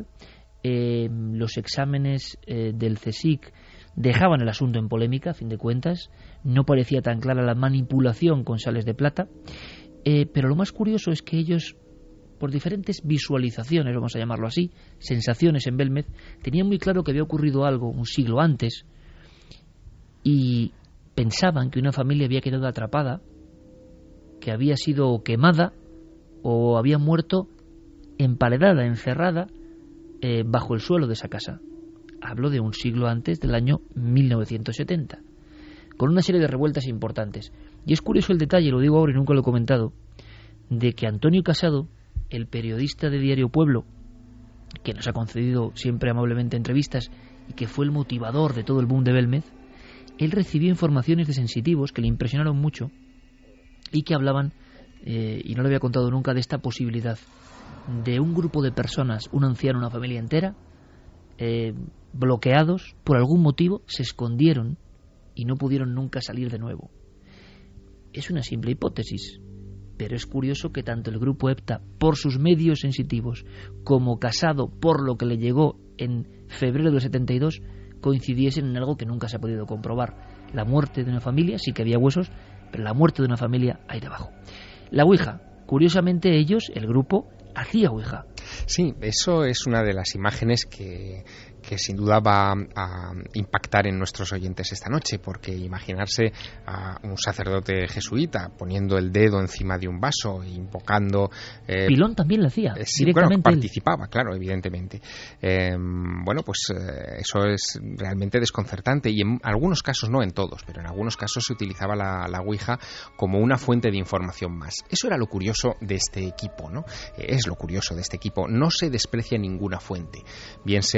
Eh, los exámenes eh, del CSIC dejaban el asunto en polémica, a fin de cuentas, no parecía tan clara la manipulación con sales de plata, eh, pero lo más curioso es que ellos, por diferentes visualizaciones, vamos a llamarlo así, sensaciones en Belmez, tenían muy claro que había ocurrido algo un siglo antes y pensaban que una familia había quedado atrapada, que había sido quemada o había muerto emparedada, encerrada eh, bajo el suelo de esa casa. Hablo de un siglo antes, del año mil novecientos setenta, con una serie de revueltas importantes. Y es curioso el detalle, lo digo ahora y nunca lo he comentado, de que Antonio Casado, el periodista de Diario Pueblo, que nos ha concedido siempre amablemente entrevistas y que fue el motivador de todo el boom de Belmez, él recibió informaciones de sensitivos que le impresionaron mucho y que hablaban, eh, y no lo había contado nunca, de esta posibilidad de un grupo de personas, un anciano, una familia entera, eh, bloqueados, por algún motivo, se escondieron y no pudieron nunca salir de nuevo. Es una simple hipótesis, pero es curioso que tanto el grupo EPTA, por sus medios sensitivos, como Casado, por lo que le llegó en febrero del setenta y dos, coincidiesen en algo que nunca se ha podido comprobar. La muerte de una familia, sí que había huesos, pero la muerte de una familia ahí debajo. La Ouija, curiosamente ellos, el grupo, hacía Ouija. Sí, eso es una de las imágenes que, que sin duda va a impactar en nuestros oyentes esta noche, porque imaginarse a un sacerdote jesuita poniendo el dedo encima de un vaso, invocando... Eh, Pilón también lo hacía, eh, sí, directamente. Bueno, participaba, él. Claro, evidentemente. Eh, bueno, pues eh, eso es realmente desconcertante y en algunos casos, no en todos, pero en algunos casos se utilizaba la, la Ouija como una fuente de información más. Eso era lo curioso de este equipo, ¿no? Eh, es lo curioso de este equipo. No se desprecia ninguna fuente, bien sea de carácter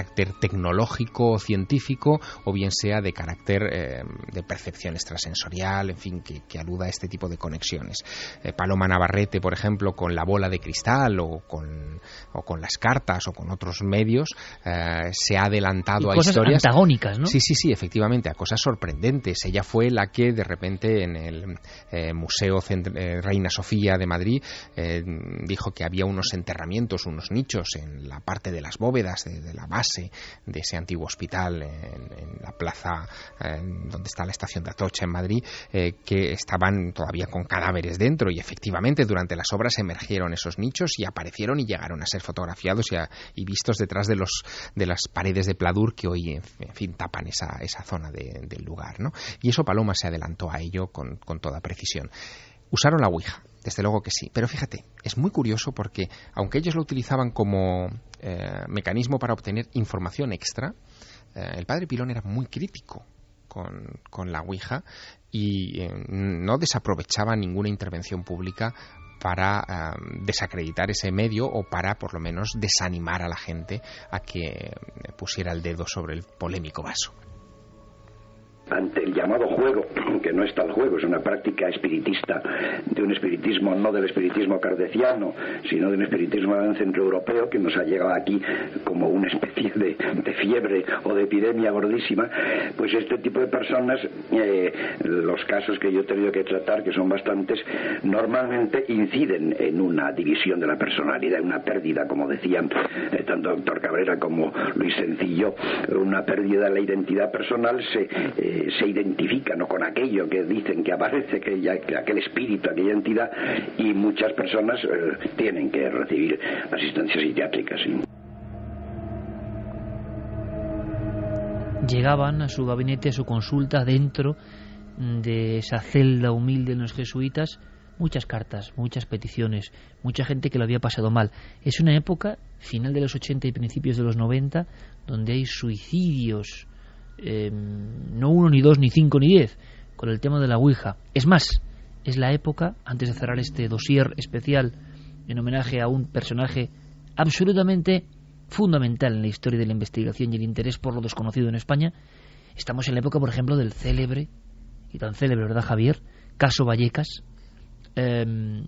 carácter tecnológico o científico, o bien sea de carácter eh, de percepción extrasensorial, en fin, que, que aluda a este tipo de conexiones. Eh, Paloma Navarrete, por ejemplo, con la bola de cristal o con, o con las cartas o con otros medios, eh, se ha adelantado y a cosas historias antagónicas, ¿no? Sí, sí, sí, efectivamente, a cosas sorprendentes. Ella fue la que de repente en el eh, Museo Cent- eh, Reina Sofía de Madrid eh, dijo que había unos enterramientos, unos nichos en la parte de las bóvedas de, de la base de ese antiguo hospital en, en la plaza eh, donde está la estación de Atocha en Madrid, eh, que estaban todavía con cadáveres dentro, y efectivamente durante las obras emergieron esos nichos y aparecieron y llegaron a ser fotografiados y, a, y vistos detrás de los de las paredes de pladur que hoy en, en fin tapan esa, esa zona de, del lugar, ¿no? Y eso Paloma se adelantó a ello con, con toda precisión. Usaron la Ouija, desde luego que sí, pero fíjate, es muy curioso porque aunque ellos lo utilizaban como eh, mecanismo para obtener información extra, eh, el padre Pilón era muy crítico con, con la Ouija y eh, no desaprovechaba ninguna intervención pública para uh, desacreditar ese medio o para por lo menos desanimar a la gente a que pusiera el dedo sobre el polémico vaso. Ante el llamado juego, que no es tal juego, es una práctica espiritista, de un espiritismo, no del espiritismo kardeciano, sino de un espiritismo centroeuropeo que nos ha llegado aquí como una especie de, de fiebre o de epidemia gordísima, pues este tipo de personas, eh, los casos que yo he tenido que tratar, que son bastantes, normalmente inciden en una división de la personalidad, una pérdida, como decían eh, tanto doctor Cabrera como Luis Sencillo, una pérdida de la identidad personal, se... Eh, se identifican ¿no? con aquello que dicen que aparece, aquella, aquel espíritu, aquella entidad, y muchas personas eh, tienen que recibir asistencia psiquiátrica. ¿Sí? Llegaban a su gabinete, a su consulta, dentro de esa celda humilde de los jesuitas, muchas cartas, muchas peticiones, mucha gente que lo había pasado mal. Es una época, final de los ochenta y principios de los noventa, donde hay suicidios, Eh, no uno, ni dos, ni cinco, ni diez, con el tema de la Ouija. Es más, es la época, antes de cerrar este dossier especial en homenaje a un personaje absolutamente fundamental en la historia de la investigación y el interés por lo desconocido en España, estamos en la época, por ejemplo, del célebre, y tan célebre, ¿verdad, Javier?, caso Vallecas, eh,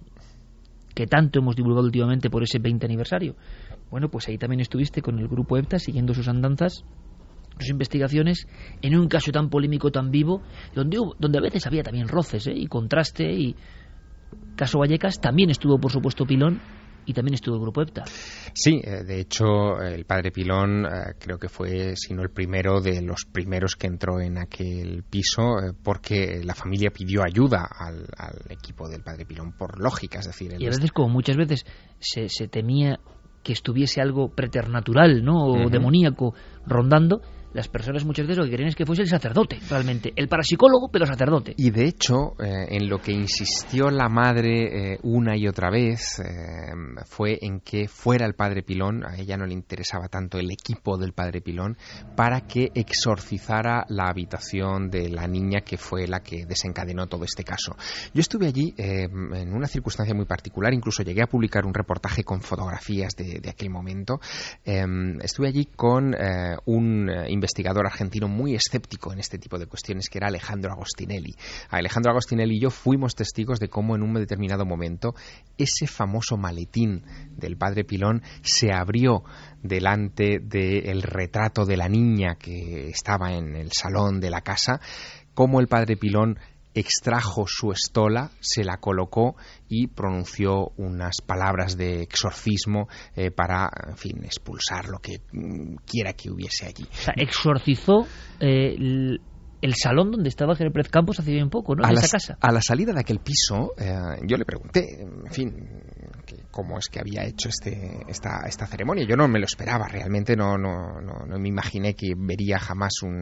que tanto hemos divulgado últimamente por ese veinte aniversario. Bueno, pues ahí también estuviste con el grupo EPTA, siguiendo sus andanzas, sus investigaciones, en un caso tan polémico, tan vivo, donde, hubo, donde a veces había también roces ¿eh? y contraste, y caso Vallecas también estuvo, por supuesto, Pilón, y también estuvo el grupo EPTA. Sí, de hecho, el padre Pilón eh, creo que fue, si no el primero, de los primeros que entró en aquel piso, eh, porque la familia pidió ayuda al, al equipo del padre Pilón, por lógica, es decir... Y a veces, como muchas veces, se, se temía que estuviese algo preternatural, ¿no?, o uh-huh. demoníaco rondando, las personas muchas veces lo que querían es que fuese el sacerdote, realmente, el parapsicólogo, pero sacerdote. Y de hecho, eh, en lo que insistió la madre eh, una y otra vez, eh, fue en que fuera el padre Pilón, a ella no le interesaba tanto el equipo del padre Pilón, para que exorcizara la habitación de la niña que fue la que desencadenó todo este caso. Yo estuve allí eh, en una circunstancia muy particular, incluso llegué a publicar un reportaje con fotografías de, de aquel momento. Eh, estuve allí con eh, un eh, investigador argentino muy escéptico en este tipo de cuestiones, que era Alejandro Agostinelli. Alejandro Agostinelli y yo fuimos testigos de cómo en un determinado momento ese famoso maletín del padre Pilón se abrió delante del retrato de la niña que estaba en el salón de la casa, cómo el padre Pilón extrajo su estola, se la colocó y pronunció unas palabras de exorcismo eh, para, en fin, expulsar lo que mm, quiera que hubiese allí. O sea, exorcizó eh, el, el salón donde estaba General Pérez Campos hace bien poco, ¿no? En esa casa. A la salida de aquel piso, eh, yo le pregunté, en fin, que cómo es que había hecho este esta esta ceremonia. Yo no me lo esperaba, realmente no no no, no me imaginé que vería jamás un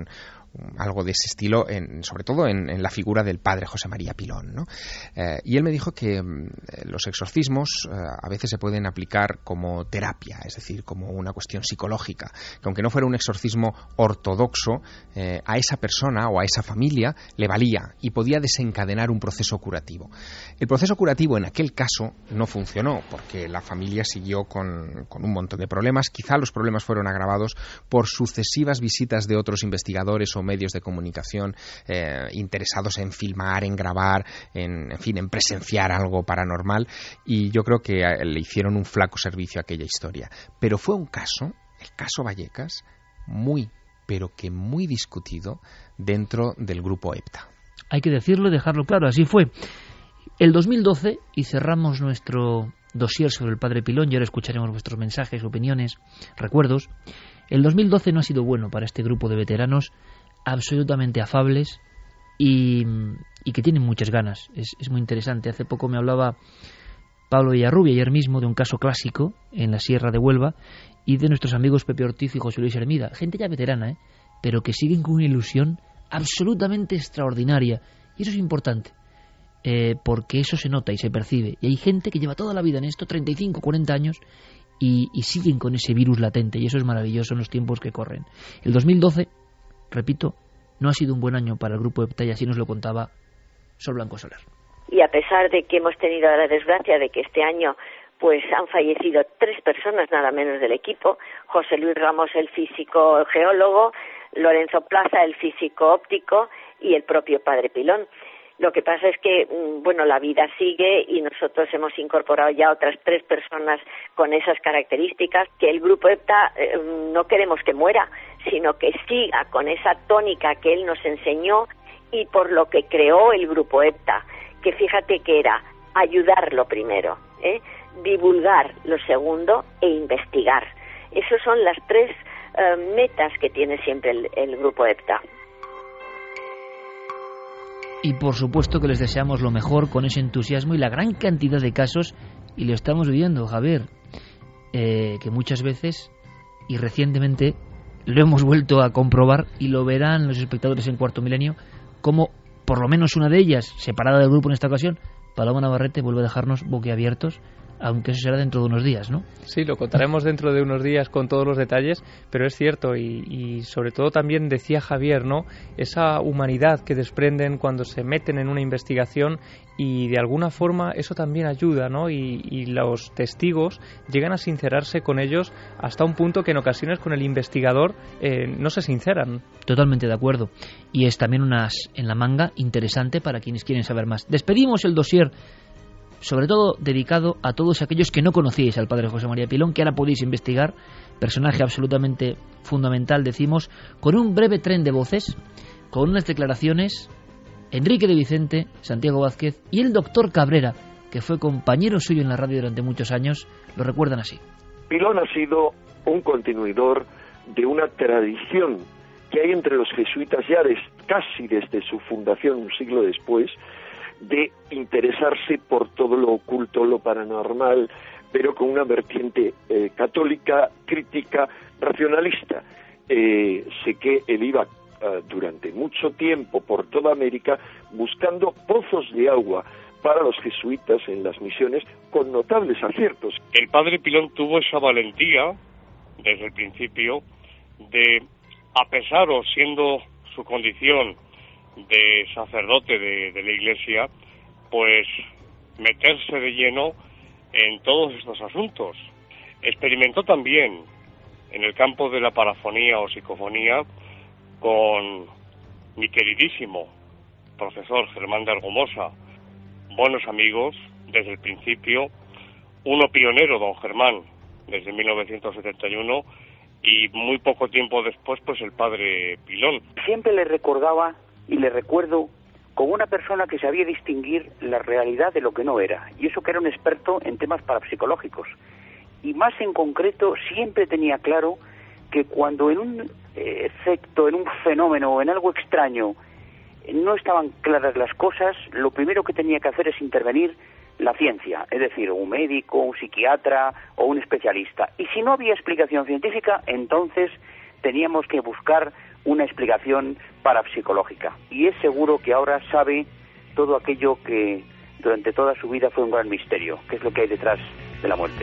algo de ese estilo, en, sobre todo en, en la figura del padre José María Pilón, ¿no? Eh, y él me dijo que eh, los exorcismos eh, a veces se pueden aplicar como terapia, es decir, como una cuestión psicológica, que aunque no fuera un exorcismo ortodoxo, eh, a esa persona o a esa familia le valía y podía desencadenar un proceso curativo. El proceso curativo en aquel caso no funcionó, porque la familia siguió con, con un montón de problemas. Quizá los problemas fueron agravados por sucesivas visitas de otros investigadores o medios de comunicación eh, interesados en filmar, en grabar, en, en fin, en presenciar algo paranormal, y yo creo que le hicieron un flaco servicio a aquella historia. Pero fue un caso, el caso Vallecas, muy, pero que muy discutido dentro del grupo EPTA. Hay que decirlo y dejarlo claro, así fue. El dos mil doce, y cerramos nuestro dossier sobre el padre Pilón, y ahora escucharemos vuestros mensajes, opiniones, recuerdos. El dos mil doce no ha sido bueno para este grupo de veteranos absolutamente afables y, y que tienen muchas ganas. Es, es muy interesante. Hace poco me hablaba Pablo Villarrubia, ayer mismo, de un caso clásico en la Sierra de Huelva, y de nuestros amigos Pepe Ortiz y José Luis Hermida. Gente ya veterana, ¿eh? pero que siguen con una ilusión absolutamente extraordinaria. Y eso es importante, eh, porque eso se nota y se percibe. Y hay gente que lleva toda la vida en esto, treinta y cinco, cuarenta años, y, y siguen con ese virus latente. Y eso es maravilloso en los tiempos que corren. El dos mil doce, repito, no ha sido un buen año para el grupo EPTA, y así nos lo contaba Sol Blanco Soler. Y a pesar de que hemos tenido la desgracia de que este año pues han fallecido tres personas nada menos del equipo: José Luis Ramos, el físico geólogo, Lorenzo Plaza, el físico óptico, y el propio padre Pilón. Lo que pasa es que, bueno, la vida sigue y nosotros hemos incorporado ya otras tres personas con esas características, que el grupo EPTA eh, no queremos que muera, sino que siga con esa tónica que él nos enseñó y por lo que creó el grupo EPTA, que fíjate que era ayudar lo primero, ¿eh? divulgar lo segundo e investigar. Esas son las tres eh, metas que tiene siempre el, el grupo EPTA. Y por supuesto que les deseamos lo mejor con ese entusiasmo y la gran cantidad de casos, y lo estamos viendo, Javier, eh, que muchas veces y recientemente lo hemos vuelto a comprobar, y lo verán los espectadores en Cuarto Milenio, como por lo menos una de ellas, separada del grupo en esta ocasión, Paloma Navarrete, vuelve a dejarnos boquiabiertos, aunque eso será dentro de unos días, ¿no? Sí, lo contaremos dentro de unos días con todos los detalles, pero es cierto, y, y sobre todo también decía Javier, ¿no?, esa humanidad que desprenden cuando se meten en una investigación, y de alguna forma eso también ayuda, ¿no? Y, y los testigos llegan a sincerarse con ellos hasta un punto que en ocasiones con el investigador eh, no se sinceran. Totalmente de acuerdo. Y es también unas en la manga interesante para quienes quieren saber más. Despedimos el dossier, sobre todo dedicado a todos aquellos que no conocíais al padre José María Pilón, que ahora podéis investigar, personaje absolutamente fundamental, decimos, con un breve tren de voces, con unas declaraciones, Enrique de Vicente, Santiago Vázquez y el doctor Cabrera, que fue compañero suyo en la radio durante muchos años, lo recuerdan así. Pilón ha sido un continuador de una tradición que hay entre los jesuitas ya des, casi desde su fundación, un siglo después, de interesarse por todo lo oculto, lo paranormal, pero con una vertiente eh, católica, crítica, racionalista. Eh, sé que él iba uh, durante mucho tiempo por toda América buscando pozos de agua para los jesuitas en las misiones, con notables aciertos. El padre Pilón tuvo esa valentía, desde el principio, de, a pesar o siendo su condición de sacerdote de, de la Iglesia, pues meterse de lleno en todos estos asuntos. Experimentó también en el campo de la parafonía o psicofonía con mi queridísimo profesor Germán de Argumosa, buenos amigos desde el principio, uno pionero, don Germán, desde mil novecientos setenta y uno, y muy poco tiempo después, pues el padre Pilón. Siempre le recordaba y le recuerdo como una persona que sabía distinguir la realidad de lo que no era, y eso que era un experto en temas parapsicológicos, y más en concreto siempre tenía claro que cuando en un efecto, en un fenómeno o en algo extraño no estaban claras las cosas, lo primero que tenía que hacer es intervenir la ciencia, es decir, un médico, un psiquiatra o un especialista, y si no había explicación científica, entonces teníamos que buscar una explicación parapsicológica. Y es seguro que ahora sabe todo aquello que durante toda su vida fue un gran misterio, que es lo que hay detrás de la muerte.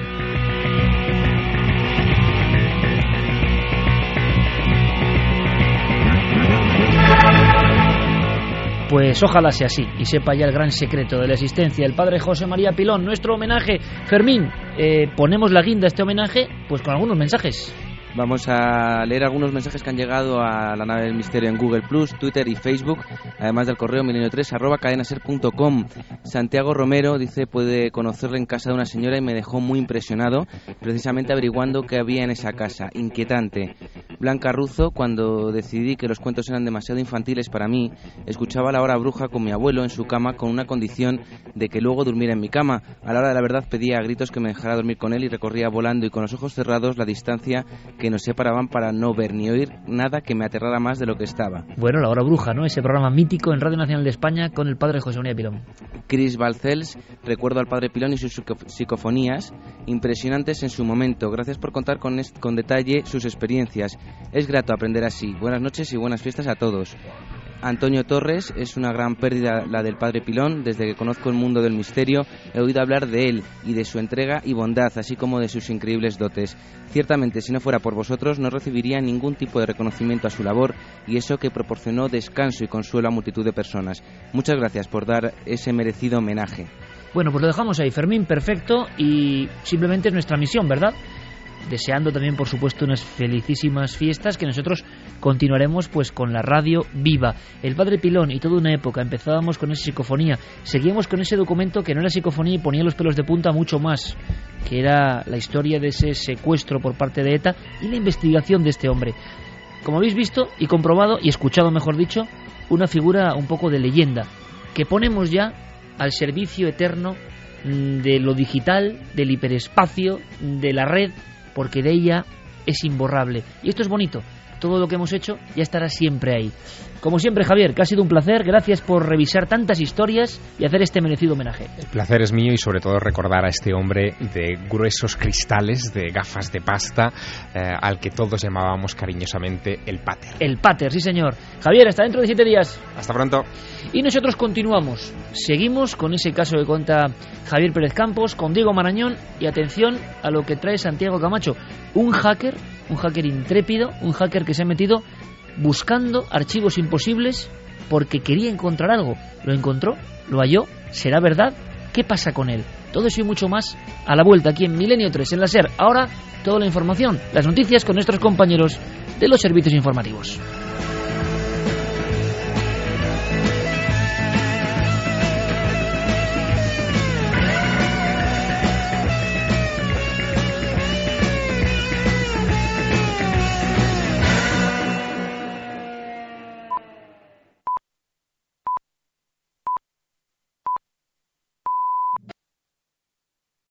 Pues ojalá sea así y sepa ya el gran secreto de la existencia del padre José María Pilón. Nuestro homenaje, Fermín, eh, ponemos la guinda a este homenaje pues con algunos mensajes. Vamos a leer algunos mensajes que han llegado a la nave del misterio en Google Plus, Twitter y Facebook, además del correo milenio tres arroba cadenaser punto com. Santiago Romero dice: puede conocerle en casa de una señora y me dejó muy impresionado, precisamente averiguando qué había en esa casa. Inquietante. Blanca Ruzo: cuando decidí que los cuentos eran demasiado infantiles para mí, escuchaba La Hora Bruja con mi abuelo en su cama con una condición de que luego durmiera en mi cama. A la hora de la verdad pedía a gritos que me dejara dormir con él y recorría volando y con los ojos cerrados la distancia que nos separaban para no ver ni oír nada que me aterrara más de lo que estaba. Bueno, La Hora Bruja, ¿no? Ese programa mítico en Radio Nacional de España con el padre José María Pilón. Chris Balcells: recuerdo al padre Pilón y sus psicofonías impresionantes en su momento. Gracias por contar con, est- con detalle sus experiencias. Es grato aprender así. Buenas noches y buenas fiestas a todos. Antonio Torres: es una gran pérdida la del padre Pilón. Desde que conozco el mundo del misterio he oído hablar de él y de su entrega y bondad, así como de sus increíbles dotes. Ciertamente, si no fuera por vosotros, no recibiría ningún tipo de reconocimiento a su labor, y eso que proporcionó descanso y consuelo a multitud de personas. Muchas gracias por dar ese merecido homenaje. Bueno, pues lo dejamos ahí, Fermín, perfecto, y simplemente es nuestra misión, ¿verdad? Deseando también, por supuesto, unas felicísimas fiestas, que nosotros continuaremos pues con la radio viva. El padre Pilón y toda una época. Empezábamos con esa psicofonía, seguíamos con ese documento que no era psicofonía y ponía los pelos de punta mucho más, que era la historia de ese secuestro por parte de ETA y la investigación de este hombre. Como habéis visto y comprobado y escuchado, mejor dicho, una figura un poco de leyenda que ponemos ya al servicio eterno de lo digital, del hiperespacio, de la red, porque de ella es imborrable. Y esto es bonito. Todo lo que hemos hecho ya estará siempre ahí. Como siempre, Javier, que ha sido un placer. Gracias por revisar tantas historias y hacer este merecido homenaje. El placer es mío, y sobre todo recordar a este hombre de gruesos cristales, de gafas de pasta, eh, al que todos llamábamos cariñosamente el Pater. El Pater, sí señor. Javier, hasta dentro de siete días. Hasta pronto. Y nosotros continuamos. Seguimos con ese caso que cuenta Javier Pérez Campos, con Diego Marañón, y atención a lo que trae Santiago Camacho. Un hacker, un hacker intrépido, un hacker que se ha metido buscando archivos imposibles porque quería encontrar algo. Lo encontró, lo halló, ¿será verdad? ¿Qué pasa con él? Todo eso y mucho más a la vuelta aquí en Milenio tres, en la SER. Ahora, toda la información, las noticias con nuestros compañeros de los servicios informativos.